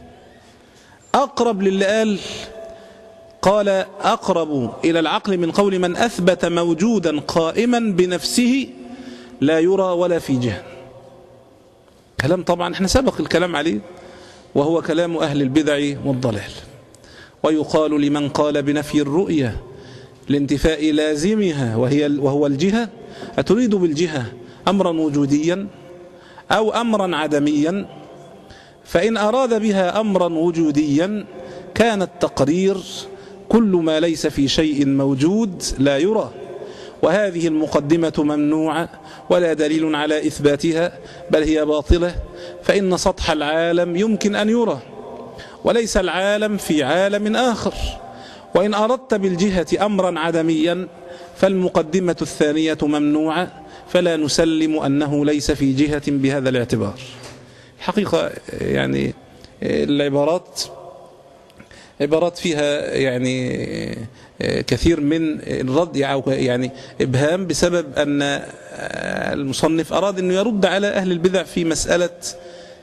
أقرب للي قال قال أقرب إلى العقل من قول من أثبت موجودا قائما بنفسه لا يرى ولا في جهة. كلام طبعا احنا سبق الكلام عليه، وهو كلام أهل البدع والضلال. ويقال لمن قال بنفي الرؤية لانتفاء لازمها وهي وهو الجهة، أتريد بالجهة أمرا وجوديا أو أمرا عدميا؟ فإن أراد بها أمرا وجوديا كان التقرير كل ما ليس في شيء موجود لا يرى، وهذه المقدمة ممنوعة ولا دليل على إثباتها، بل هي باطلة، فإن سطح العالم يمكن أن يرى وليس العالم في عالم آخر. وإن أردت بالجهة أمرا عدميا فالمقدمة الثانية ممنوعة، فلا نسلم أنه ليس في جهة بهذا الاعتبار. حقيقة يعني العبارات عبارات فيها يعني كثير من الرد يعني إبهام، بسبب أن المصنف أراد أنه يرد على أهل البدع في مسألة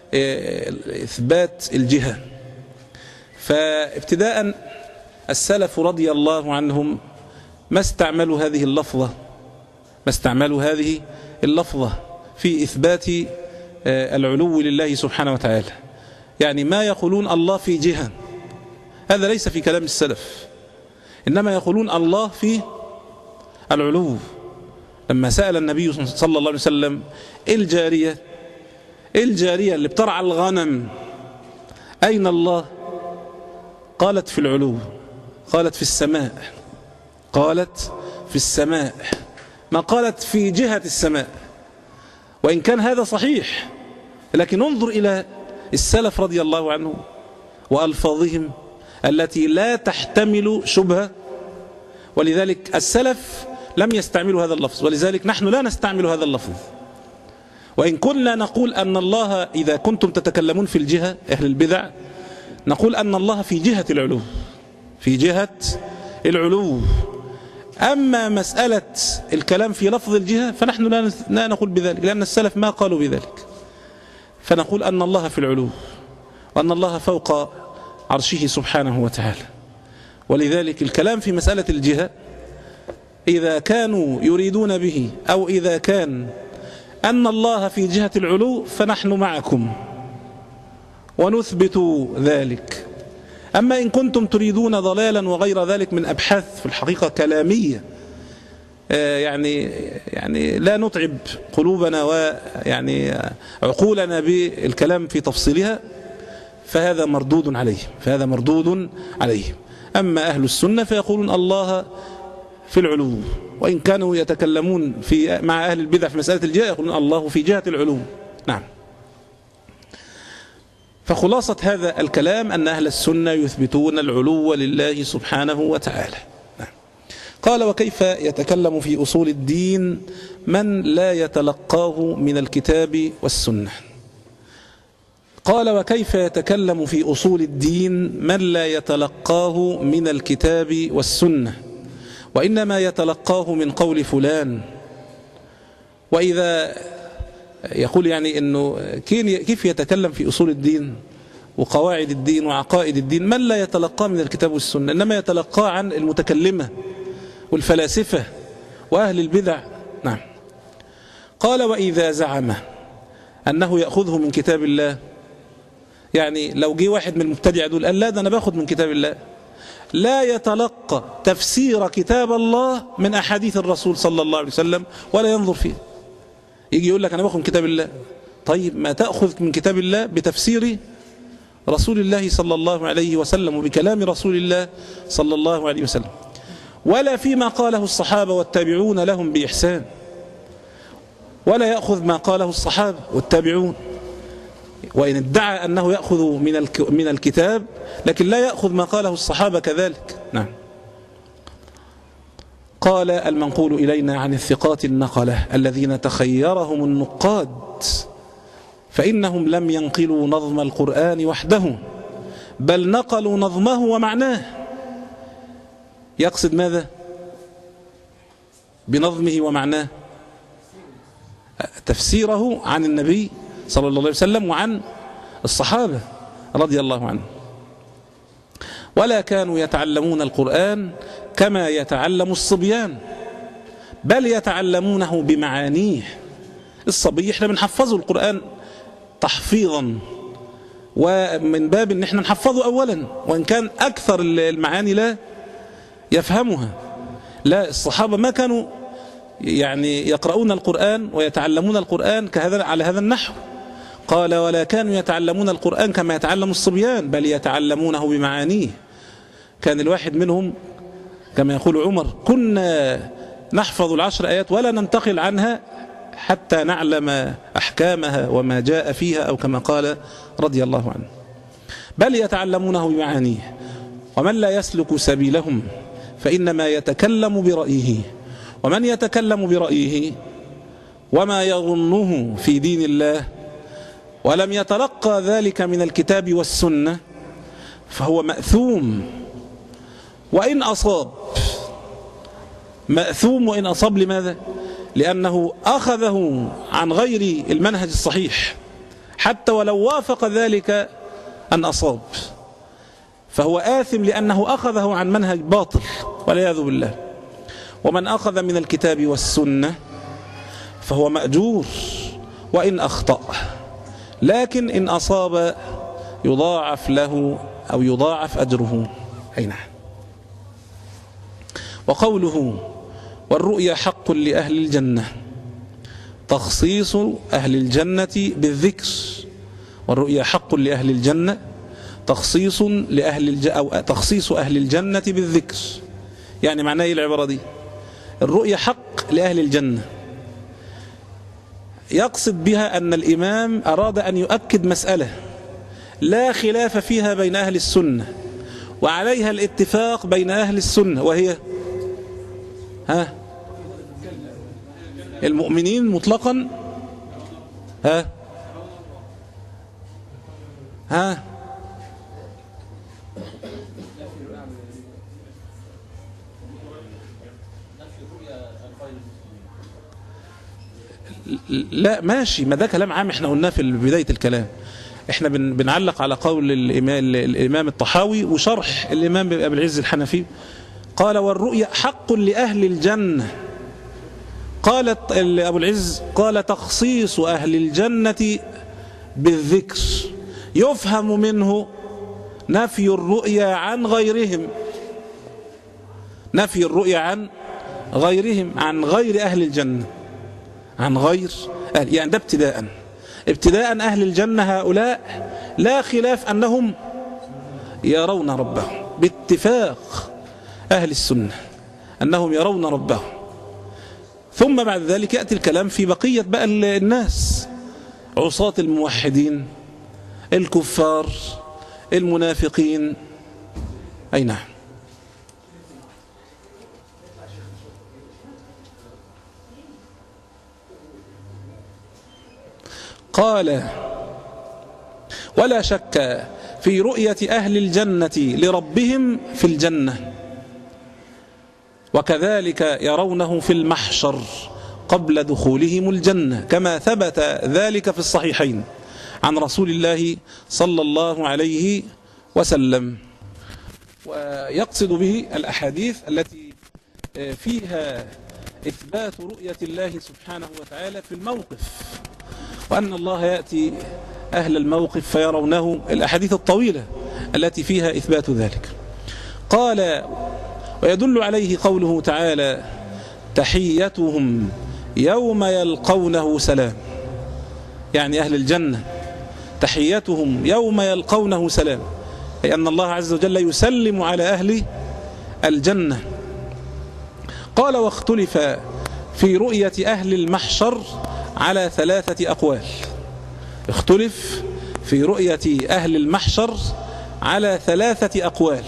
إثبات الجهة. فابتداء السلف رضي الله عنهم ما استعملوا هذه اللفظة ما استعملوا هذه اللفظة في إثبات العلو لله سبحانه وتعالى. يعني ما يقولون الله في جهة، هذا ليس في كلام السلف، إنما يقولون الله في العلو. لما سأل النبي صلى الله عليه وسلم الجارية الجارية اللي بترعى الغنم أين الله؟ قالت في العلو، قالت في السماء، قالت في السماء، ما قالت في جهة السماء. وإن كان هذا صحيح، لكن انظر إلى السلف رضي الله عنهم وألفاظهم التي لا تحتمل شبهة. ولذلك السلف لم يستعملوا هذا اللفظ، ولذلك نحن لا نستعمل هذا اللفظ. وإن كنا نقول أن الله، إذا كنتم تتكلمون في الجهة أهل البدع، نقول أن الله في جهة العلو، في جهة العلو. أما مسألة الكلام في لفظ الجهة فنحن لا نقول بذلك، لأن السلف ما قالوا بذلك. فنقول أن الله في العلو، وأن الله فوق عرشه سبحانه وتعالى. ولذلك الكلام في مسألة الجهة إذا كانوا يريدون به، أو إذا كان أن الله في جهة العلو، فنحن معكم ونثبت ذلك. أما إن كنتم تريدون ضلالا وغير ذلك من أبحاث في الحقيقة كلامية، يعني يعني لا نتعب قلوبنا ويعني عقولنا بالكلام في تفصيلها، فهذا مردود عليه فهذا مردود عليه. أما أهل السنة فيقولون الله في العلو، وإن كانوا يتكلمون في مع أهل البدع في مسألة الجهة يقولون الله في جهة العلو. نعم. فخلاصة هذا الكلام أن أهل السنة يثبتون العلو لله سبحانه وتعالى. نعم. قال: وكيف يتكلم في أصول الدين من لا يتلقاه من الكتاب والسنة؟ قال: وكيف يتكلم في أصول الدين من لا يتلقاه من الكتاب والسنة، وإنما يتلقاه من قول فلان. وإذا يقول يعني أنه كيف يتكلم في أصول الدين وقواعد الدين وعقائد الدين من لا يتلقاه من الكتاب والسنة، إنما يتلقاه عن المتكلمة والفلاسفة وأهل البدع. نعم. قال: وإذا زعم أنه يأخذه من كتاب الله، يعني لو جه واحد من المبتدع دول قال لا ده أنا باخد من كتاب الله، لا يتلقى تفسير كتاب الله من أحاديث الرسول صلى الله عليه وسلم ولا ينظر فيه، يجي يقول لك أنا باخد من كتاب الله. طيب ما تأخذ من كتاب الله بتفسير رسول الله صلى الله عليه وسلم وبكلام رسول الله صلى الله عليه وسلم، ولا فيما قاله الصحابة والتابعون لهم بإحسان، ولا يأخذ ما قاله الصحابة والتابعون، وإن ادعى أنه يأخذ من من الكتاب لكن لا يأخذ ما قاله الصحابة كذلك. نعم. قال: المنقول إلينا عن الثقات النقلة الذين تخيرهم النقاد، فإنهم لم ينقلوا نظم القرآن وحده بل نقلوا نظمه ومعناه. يقصد ماذا بنظمه ومعناه؟ تفسيره عن النبي صلى الله عليه وسلم وعن الصحابة رضي الله عنهم. ولا كانوا يتعلمون القرآن كما يتعلم الصبيان بل يتعلمونه بمعانيه. الصبي احنا بنحفظه القرآن تحفيظا، ومن باب ان احنا نحفظه اولا، وان كان اكثر المعاني لا يفهمها. لا، الصحابة ما كانوا يعني يقرؤون القرآن ويتعلمون القرآن كهذا على هذا النحو. قال: ولا كانوا يتعلمون القرآن كما يتعلم الصبيان بل يتعلمونه بمعانيه. كان الواحد منهم كما يقول عمر: كنا نحفظ العشر آيات ولا ننتقل عنها حتى نعلم أحكامها وما جاء فيها، أو كما قال رضي الله عنه. بل يتعلمونه بمعانيه. ومن لا يسلك سبيلهم فإنما يتكلم برأيه، ومن يتكلم برأيه وما يظنه في دين الله ولم يتلقى ذلك من الكتاب والسنة فهو مأثوم وإن أصاب. مأثوم وإن أصاب. لماذا؟ لأنه أخذه عن غير المنهج الصحيح، حتى ولو وافق ذلك أن أصاب، فهو آثم لأنه أخذه عن منهج باطل والعياذ بالله. ومن أخذ من الكتاب والسنة فهو مأجور وإن أخطأ، لكن إن أصاب يضاعف له أو يضاعف أجره. أي نعم. وقوله والرؤيا حق لأهل الجنة، تخصيص أهل الجنة بالذكر. والرؤيا حق لأهل الجنة تخصيص لأهل الج... أو تخصيص أهل الجنة بالذكر. يعني معناه إيه العبارة دي؟ الرؤيا حق لأهل الجنة، يقصد بها أن الإمام أراد أن يؤكد مسألة لا خلاف فيها بين أهل السنة وعليها الاتفاق بين أهل السنة، وهي ها المؤمنين مطلقا ها ها لا ماشي، ما ده كلام عام احنا قلناه في بداية الكلام. احنا بنعلق على قول الإمام الطحاوي وشرح الإمام أبي العز الحنفي. قال والرؤيا حق لأهل الجنة. قالت أبو العز قال تخصيص أهل الجنة بالذكر، يفهم منه نفي الرؤيا عن غيرهم، نفي الرؤيا عن غيرهم، عن غير أهل الجنة، عن غير أهل. يعني ده ابتداء ابتداء أهل الجنة هؤلاء لا خلاف أنهم يرون ربهم باتفاق أهل السنة، أنهم يرون ربهم. ثم بعد ذلك يأتي الكلام في بقية بقى الناس، عصاة الموحدين، الكفار، المنافقين. أي نعم. قال ولا شك في رؤية أهل الجنة لربهم في الجنة، وكذلك يرونه في المحشر قبل دخولهم الجنة، كما ثبت ذلك في الصحيحين عن رسول الله صلى الله عليه وسلم. ويقصد به الأحاديث التي فيها إثبات رؤية الله سبحانه وتعالى في الموقف، وأن الله يأتي أهل الموقف فيرونه، الأحاديث الطويلة التي فيها إثبات ذلك. قال ويدل عليه قوله تعالى تحيتهم يوم يلقونه سلام، يعني أهل الجنة تحيتهم يوم يلقونه سلام، أي أن الله عز وجل يسلم على أهل الجنة. قال واختلف في رؤية أهل المحشر على ثلاثة أقوال. اختلف في رؤية أهل المحشر على ثلاثة أقوال.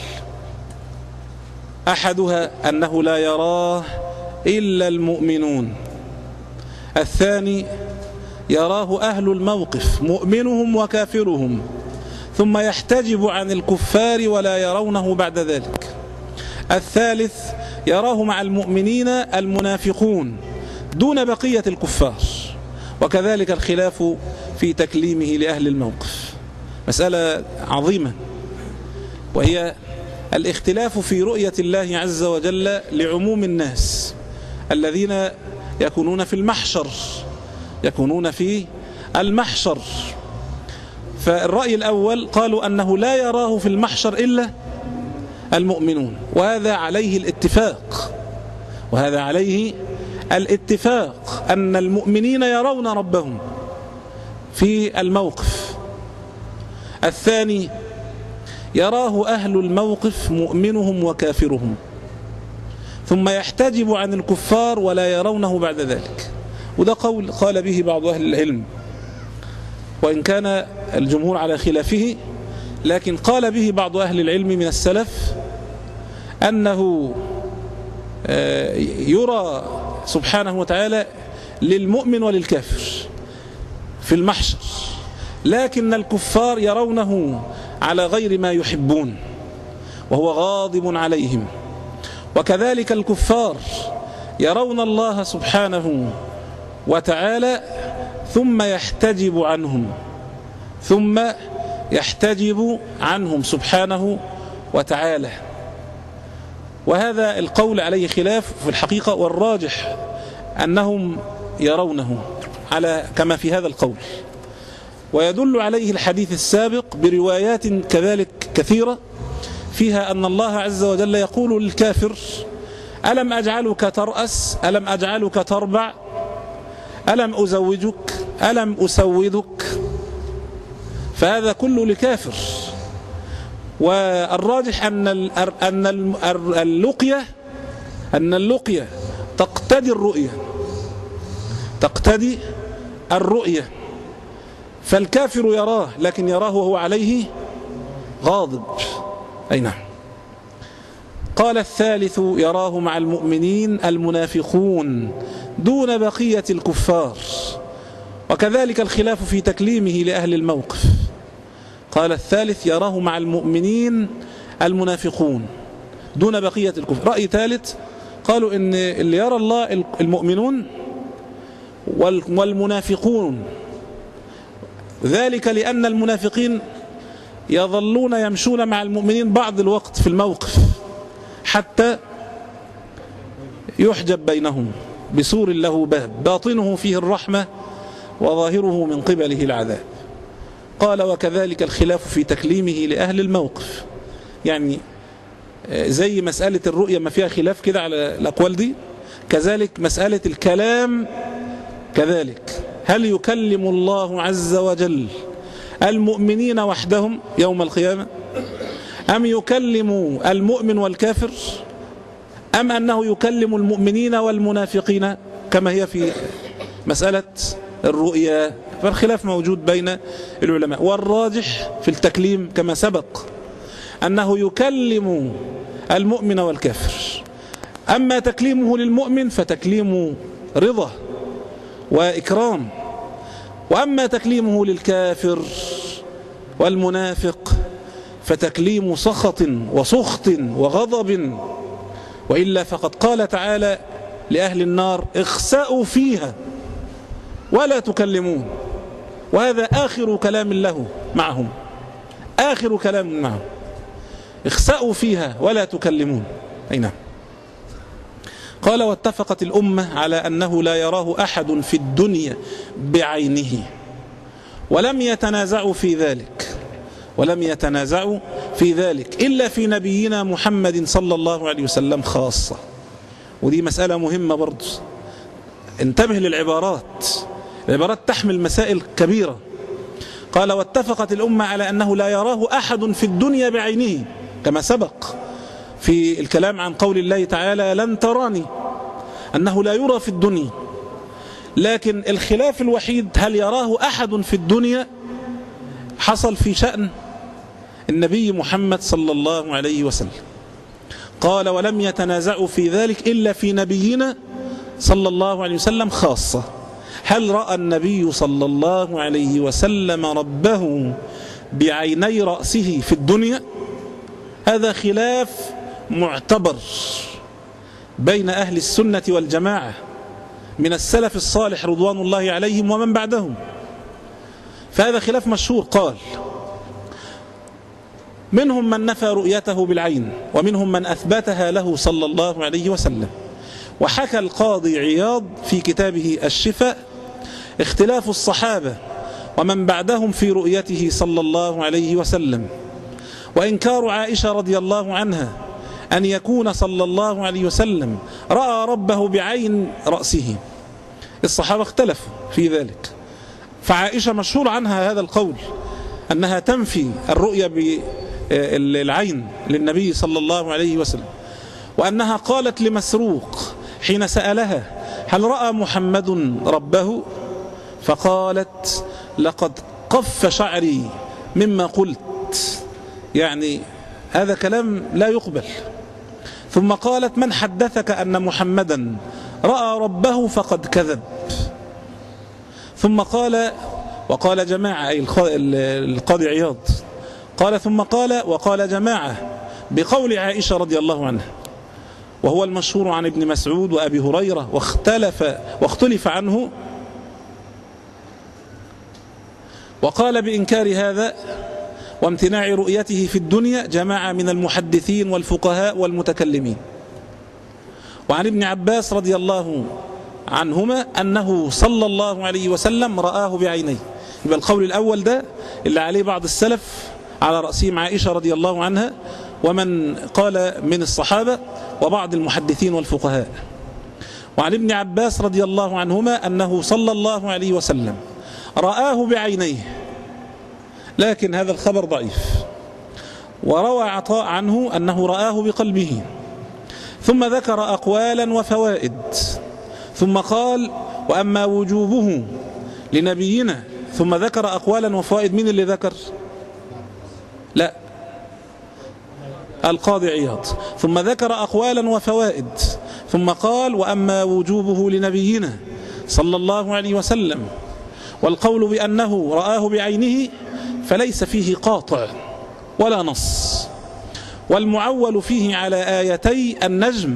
أحدها أنه لا يراه إلا المؤمنون. الثاني يراه أهل الموقف مؤمنهم وكافرهم، ثم يحتجب عن الكفار ولا يرونه بعد ذلك. الثالث يراه مع المؤمنين المنافقون دون بقية الكفار، وكذلك الخلاف في تكليمه لأهل الموقف. مسألة عظيمة، وهي الاختلاف في رؤية الله عز وجل لعموم الناس الذين يكونون في المحشر، يكونون في المحشر. فالرأي الأول قالوا أنه لا يراه في المحشر إلا المؤمنون، وهذا عليه الاتفاق، وهذا عليه الاتفاق أن المؤمنين يرون ربهم في الموقف. الثاني يراه أهل الموقف مؤمنهم وكافرهم، ثم يحتجب عن الكفار ولا يرونه بعد ذلك. وده قول قال به بعض أهل العلم، وإن كان الجمهور على خلافه، لكن قال به بعض أهل العلم من السلف أنه يرى سبحانه وتعالى للمؤمن وللكافر في المحشر، لكن الكفار يرونه على غير ما يحبون وهو غاضب عليهم. وكذلك الكفار يرون الله سبحانه وتعالى ثم يحتجب عنهم ثم يحتجب عنهم سبحانه وتعالى. وهذا القول عليه خلاف في الحقيقة، والراجح أنهم يرونه على كما في هذا القول. ويدل عليه الحديث السابق بروايات كذلك كثيرة فيها أن الله عز وجل يقول للكافر: ألم أجعلك ترأس، ألم أجعلك تربع، ألم أزوجك، ألم أسودك. فهذا كله لكافر. والراجح أن أن اللقية أن اللقية تقتدي الرؤية تقتدي الرؤية فالكافر يراه، لكن يراه وهو عليه غاضب. أي نعم. قال الثالث: يراه مع المؤمنين المنافقون دون بقية الكفار. وكذلك الخلاف في تكليمه لأهل الموقف. قال الثالث: يراه مع المؤمنين المنافقون دون بقية الكفار. رأي ثالث قالوا إن اللي يرى الله المؤمنون والمنافقون، ذلك لأن المنافقين يظلون يمشون مع المؤمنين بعض الوقت في الموقف حتى يحجب بينهم بسور له باب باطنه فيه الرحمة وظاهره من قبله العذاب. قال: وكذلك الخلاف في تكليمه لأهل الموقف. يعني زي مسألة الرؤية ما فيها خلاف كده على الأقوال دي، كذلك مسألة الكلام كذلك. هل يكلم الله عز وجل المؤمنين وحدهم يوم القيامة، أم يكلم المؤمن والكافر، أم أنه يكلم المؤمنين والمنافقين كما هي في مسألة الرؤيا؟ فالخلاف موجود بين العلماء. والراجح في التكليم كما سبق أنه يكلم المؤمن والكافر. أما تكليمه للمؤمن فتكليم رضا وإكرام، وأما تكليمه للكافر والمنافق فتكليم سخط وسخط وغضب. وإلا فقد قال تعالى لأهل النار: اخسأوا فيها ولا تكلمون. وهذا آخر كلام له معهم، آخر كلام معهم: اخسأوا فيها ولا تكلمون. أي نعم. قال: واتفقت الأمة على أنه لا يراه أحد في الدنيا بعينه، ولم يتنازعوا في ذلك ولم يتنازعوا في ذلك إلا في نبينا محمد صلى الله عليه وسلم خاصة. ودي مسألة مهمة برضو، انتبه للعبارات، العبارات تحمل مسائل كبيرة. قال: واتفقت الأمة على أنه لا يراه أحد في الدنيا بعينه، كما سبق في الكلام عن قول الله تعالى: لن تراني، أنه لا يرى في الدنيا. لكن الخلاف الوحيد هل يراه أحد في الدنيا حصل في شأن النبي محمد صلى الله عليه وسلم. قال: ولم يتنازعوا في ذلك إلا في نبينا صلى الله عليه وسلم خاصة. هل رأى النبي صلى الله عليه وسلم ربه بعيني رأسه في الدنيا؟ هذا خلاف معتبر بين أهل السنة والجماعة من السلف الصالح رضوان الله عليهم ومن بعدهم. فهذا خلاف مشهور. قال: منهم من نفى رؤيته بالعين، ومنهم من أثبتها له صلى الله عليه وسلم. وحكى القاضي عياض في كتابه الشفاء اختلاف الصحابة ومن بعدهم في رؤيته صلى الله عليه وسلم، وإنكار عائشة رضي الله عنها أن يكون صلى الله عليه وسلم رأى ربه بعين رأسه. الصحابة اختلفوا في ذلك، فعائشة مشهور عنها هذا القول أنها تنفي الرؤية بالعين للنبي صلى الله عليه وسلم، وأنها قالت لمسروق حين سألها: هل رأى محمد ربه؟ فقالت: لقد قف شعري مما قلت. يعني هذا كلام لا يقبل. ثم قالت: من حدثك أن محمدا رأى ربه فقد كذب. ثم قال وقال جماعة، أي القاضي عياض قال ثم قال وقال جماعة بقول عائشة رضي الله عنها، وهو المشهور عن ابن مسعود وأبي هريرة، واختلف واختلف عنه. وقال بإنكار هذا وامتناع رؤيته في الدنيا جماعة من المحدثين والفقهاء والمتكلمين. وعن ابن عباس رضي الله عنهما أنه صلى الله عليه وسلم رآه بعينيه. يبقى القول الأول ده اللي عليه بعض السلف على رأسهم عائشة رضي الله عنها ومن قال من الصحابة وبعض المحدثين والفقهاء. وعن ابن عباس رضي الله عنهما أنه صلى الله عليه وسلم رآه بعينيه، لكن هذا الخبر ضعيف. وروى عطاء عنه أنه رآه بقلبه، ثم ذكر أقوالا وفوائد، ثم قال وأما وجوبه لنبينا، ثم ذكر أقوالا وفوائد. من اللي ذكر؟ لا، القاضي عياض. ثم ذكر أقوالا وفوائد، ثم قال وأما وجوبه لنبينا صلى الله عليه وسلم، والقول بأنه رآه بعينه فليس فيه قاطع ولا نص، والمعول فيه على آيتي النجم.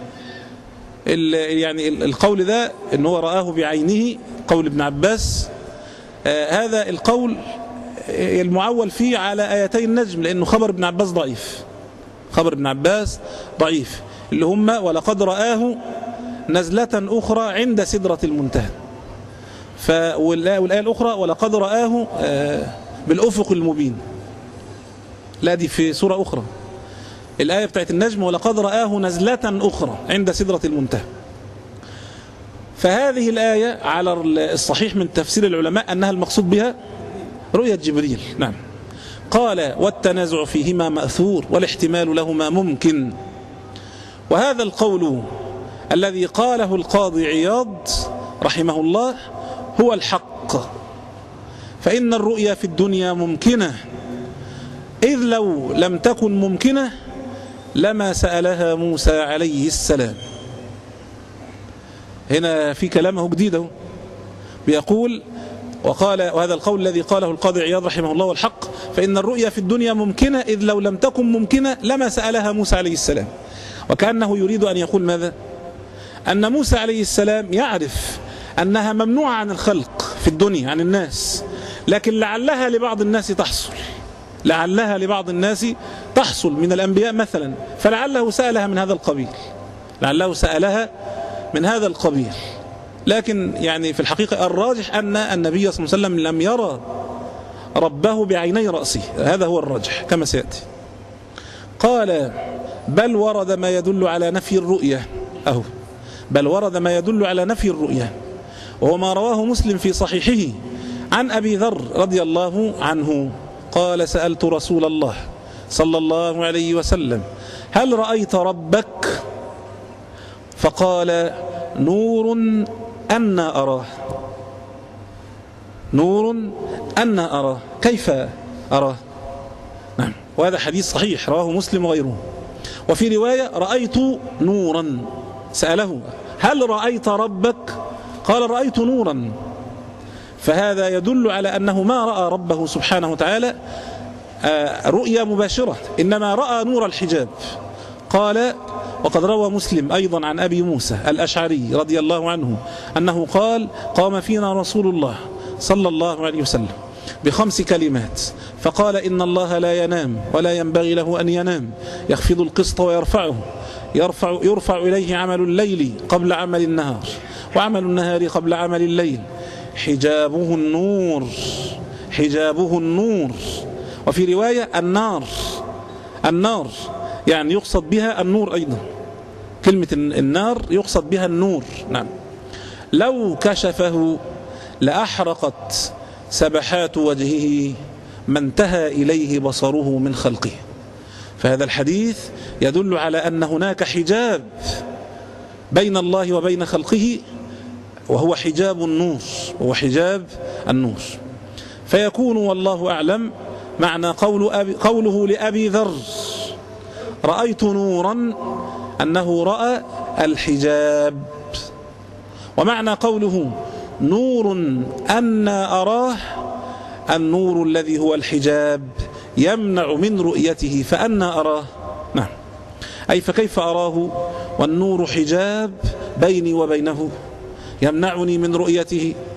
يعني القول ده إن هو رآه بعينه قول ابن عباس، آه هذا القول المعول فيه على آيتي النجم، لأنه خبر ابن عباس ضعيف. خبر ابن عباس ضعيف اللي هم ولقد رآه نزلة أخرى عند سدرة المنتهى. والآية الأخرى ولقد رآه بالأفق المبين، لا دي في سورة أخرى. الآية بتاعت النجم ولقد رآه نزلة أخرى عند سدرة المنتهى. فهذه الآية على الصحيح من تفسير العلماء أنها المقصود بها رؤية جبريل. نعم. قال والتنازع فيهما مأثور والاحتمال لهما ممكن. وهذا القول الذي قاله القاضي عياض رحمه الله هو الحق، فإن الرؤيا في الدنيا ممكنة، إذ لو لم تكن ممكنة لما سألها موسى عليه السلام. هنا في كلامه جديد بيقول وقال وهذا القول الذي قاله القاضي عياض رحمه الله والحق، فإن الرؤيا في الدنيا ممكنة إذ لو لم تكن ممكنة لما سألها موسى عليه السلام. وكأنه يريد أن يقول ماذا؟ أن موسى عليه السلام يعرف أنها ممنوعة عن الخلق في الدنيا عن الناس، لكن لعلها لبعض الناس تحصل، لعلها لبعض الناس تحصل من الأنبياء مثلا، فلعله سألها من هذا القبيل، لعله سألها من هذا القبيل. لكن يعني في الحقيقة الراجح أن النبي صلى الله عليه وسلم لم يرى ربه بعيني رأسه، هذا هو الراجح كما سيأتي. قال بل ورد ما يدل على نفي الرؤية، أهو بل ورد ما يدل على نفي الرؤية، وهو ما رواه مسلم في صحيحه عن أبي ذر رضي الله عنه قال سألت رسول الله صلى الله عليه وسلم هل رأيت ربك؟ فقال نور أنا أراه، نور أنا أراه، كيف أراه؟ نعم. وهذا حديث صحيح رواه مسلم وغيره. وفي رواية رأيت نورا، سأله هل رأيت ربك؟ قال رأيت نورا. فهذا يدل على أنه ما رأى ربه سبحانه وتعالى رؤيا مباشرة، إنما رأى نور الحجاب. قال وقد روى مسلم أيضا عن أبي موسى الأشعري رضي الله عنه أنه قال قام فينا رسول الله صلى الله عليه وسلم بخمس كلمات فقال إن الله لا ينام ولا ينبغي له أن ينام، يخفض القسط ويرفعه، يرفع, يرفع إليه عمل الليل قبل عمل النهار وعمل النهار قبل عمل الليل، حجابه النور، حجابه النور. وفي رواية النار، النار يعني يقصد بها النور أيضا، كلمة النار يقصد بها النور. نعم. لو كشفه لأحرقت سبحات وجهه ما انتهى إليه بصره من خلقه. فهذا الحديث يدل على أن هناك حجاب بين الله وبين خلقه، وهو حجاب النور، وهو حجاب النور. فيكون والله أعلم معنى قول أبي قوله لأبي ذر رأيت نورا أنه رأى الحجاب، ومعنى قوله نور أنا أراه النور الذي هو الحجاب يمنع من رؤيته فأنا أراه. نعم. أي فكيف أراه والنور حجاب بيني وبينه يمنعني من رؤيته،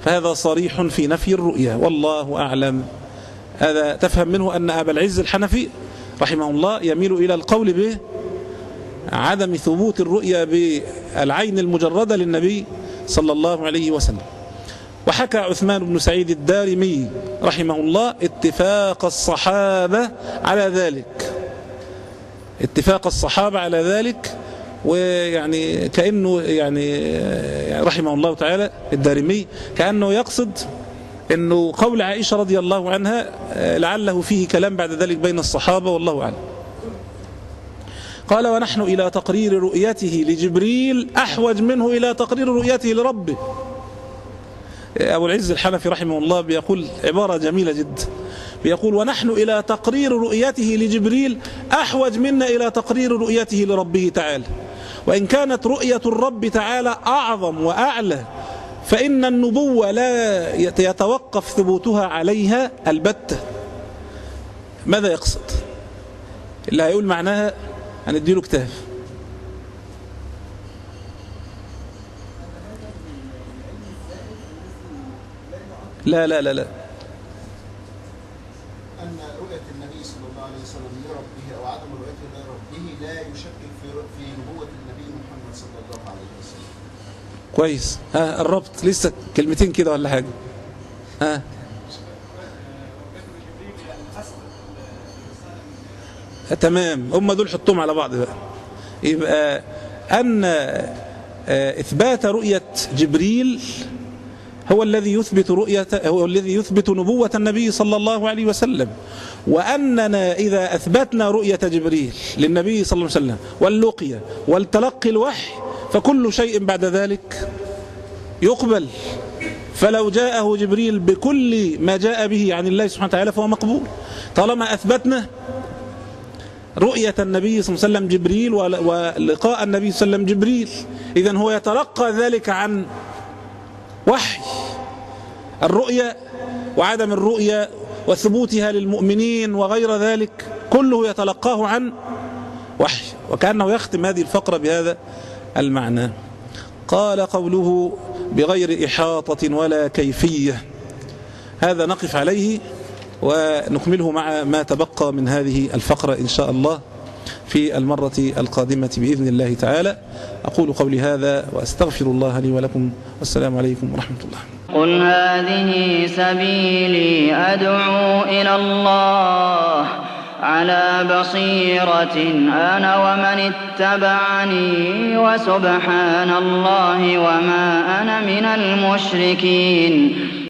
فهذا صريح في نفي الرؤيا والله أعلم. هذا تفهم منه أن أبا العز الحنفي رحمه الله يميل إلى القول بعدم ثبوت الرؤيا بالعين المجردة للنبي صلى الله عليه وسلم. وحكى عثمان بن سعيد الدارمي رحمه الله اتفاق الصحابة على ذلك، اتفاق الصحابة على ذلك. ويعني كأنه يعني رحمه الله تعالى الدارمي كأنه يقصد أنه قول عائشة رضي الله عنها لعله فيه كلام بعد ذلك بين الصحابة والله أعلم. قال ونحن إلى تقرير رؤيته لجبريل أحوج منه إلى تقرير رؤيته لربه. أبو العز الحنفي رحمه الله بيقول عبارة جميلة جدا، بيقول ونحن إلى تقرير رؤيته لجبريل أحوج منا إلى تقرير رؤيته لربه تعالى. وإن كانت رؤية الرب تعالى أعظم وأعلى فإن النبوة لا يتوقف ثبوتها عليها البتة. ماذا يقصد؟ اللي هيقول معناها هنديله كتاب. لا لا لا لا
أن رؤية النبي صلى الله عليه وسلم لربه أو عدم رؤيته لربه لا يشكل في في نبوة النبي محمد صلى الله عليه وسلم.
كويس. ها الربط لسه كلمتين كده ولا حاجة؟ ها تمام، هم دول حطهم على بعض بقى. يبقى أن إثبات رؤية جبريل هو الذي يثبت رؤية هو الذي يثبت نبوة النبي صلى الله عليه وسلم. وأننا إذا أثبتنا رؤية جبريل للنبي صلى الله عليه وسلم واللقية والتلقي الوحي فكل شيء بعد ذلك يقبل. فلو جاءه جبريل بكل ما جاء به عن الله سبحانه وتعالى فهو مقبول طالما أثبتنا رؤية النبي صلى الله عليه وسلم جبريل ولقاء النبي صلى الله عليه وسلم جبريل. إذن هو يتلقى ذلك عن وحي. الرؤية وعدم الرؤية وثبوتها للمؤمنين وغير ذلك كله يتلقاه عن وحي. وكأنه يختم هذه الفقرة بهذا المعنى. قال قوله بغير إحاطة ولا كيفية، هذا نقف عليه ونكمله مع ما تبقى من هذه الفقرة إن شاء الله في المرة القادمة بإذن الله تعالى. أقول قولي هذا وأستغفر الله لي ولكم، والسلام عليكم ورحمة الله.
قل هذه سبيلي أدعو إلى الله على بصيرة أنا ومن اتبعني وسبحان الله وما أنا من المشركين.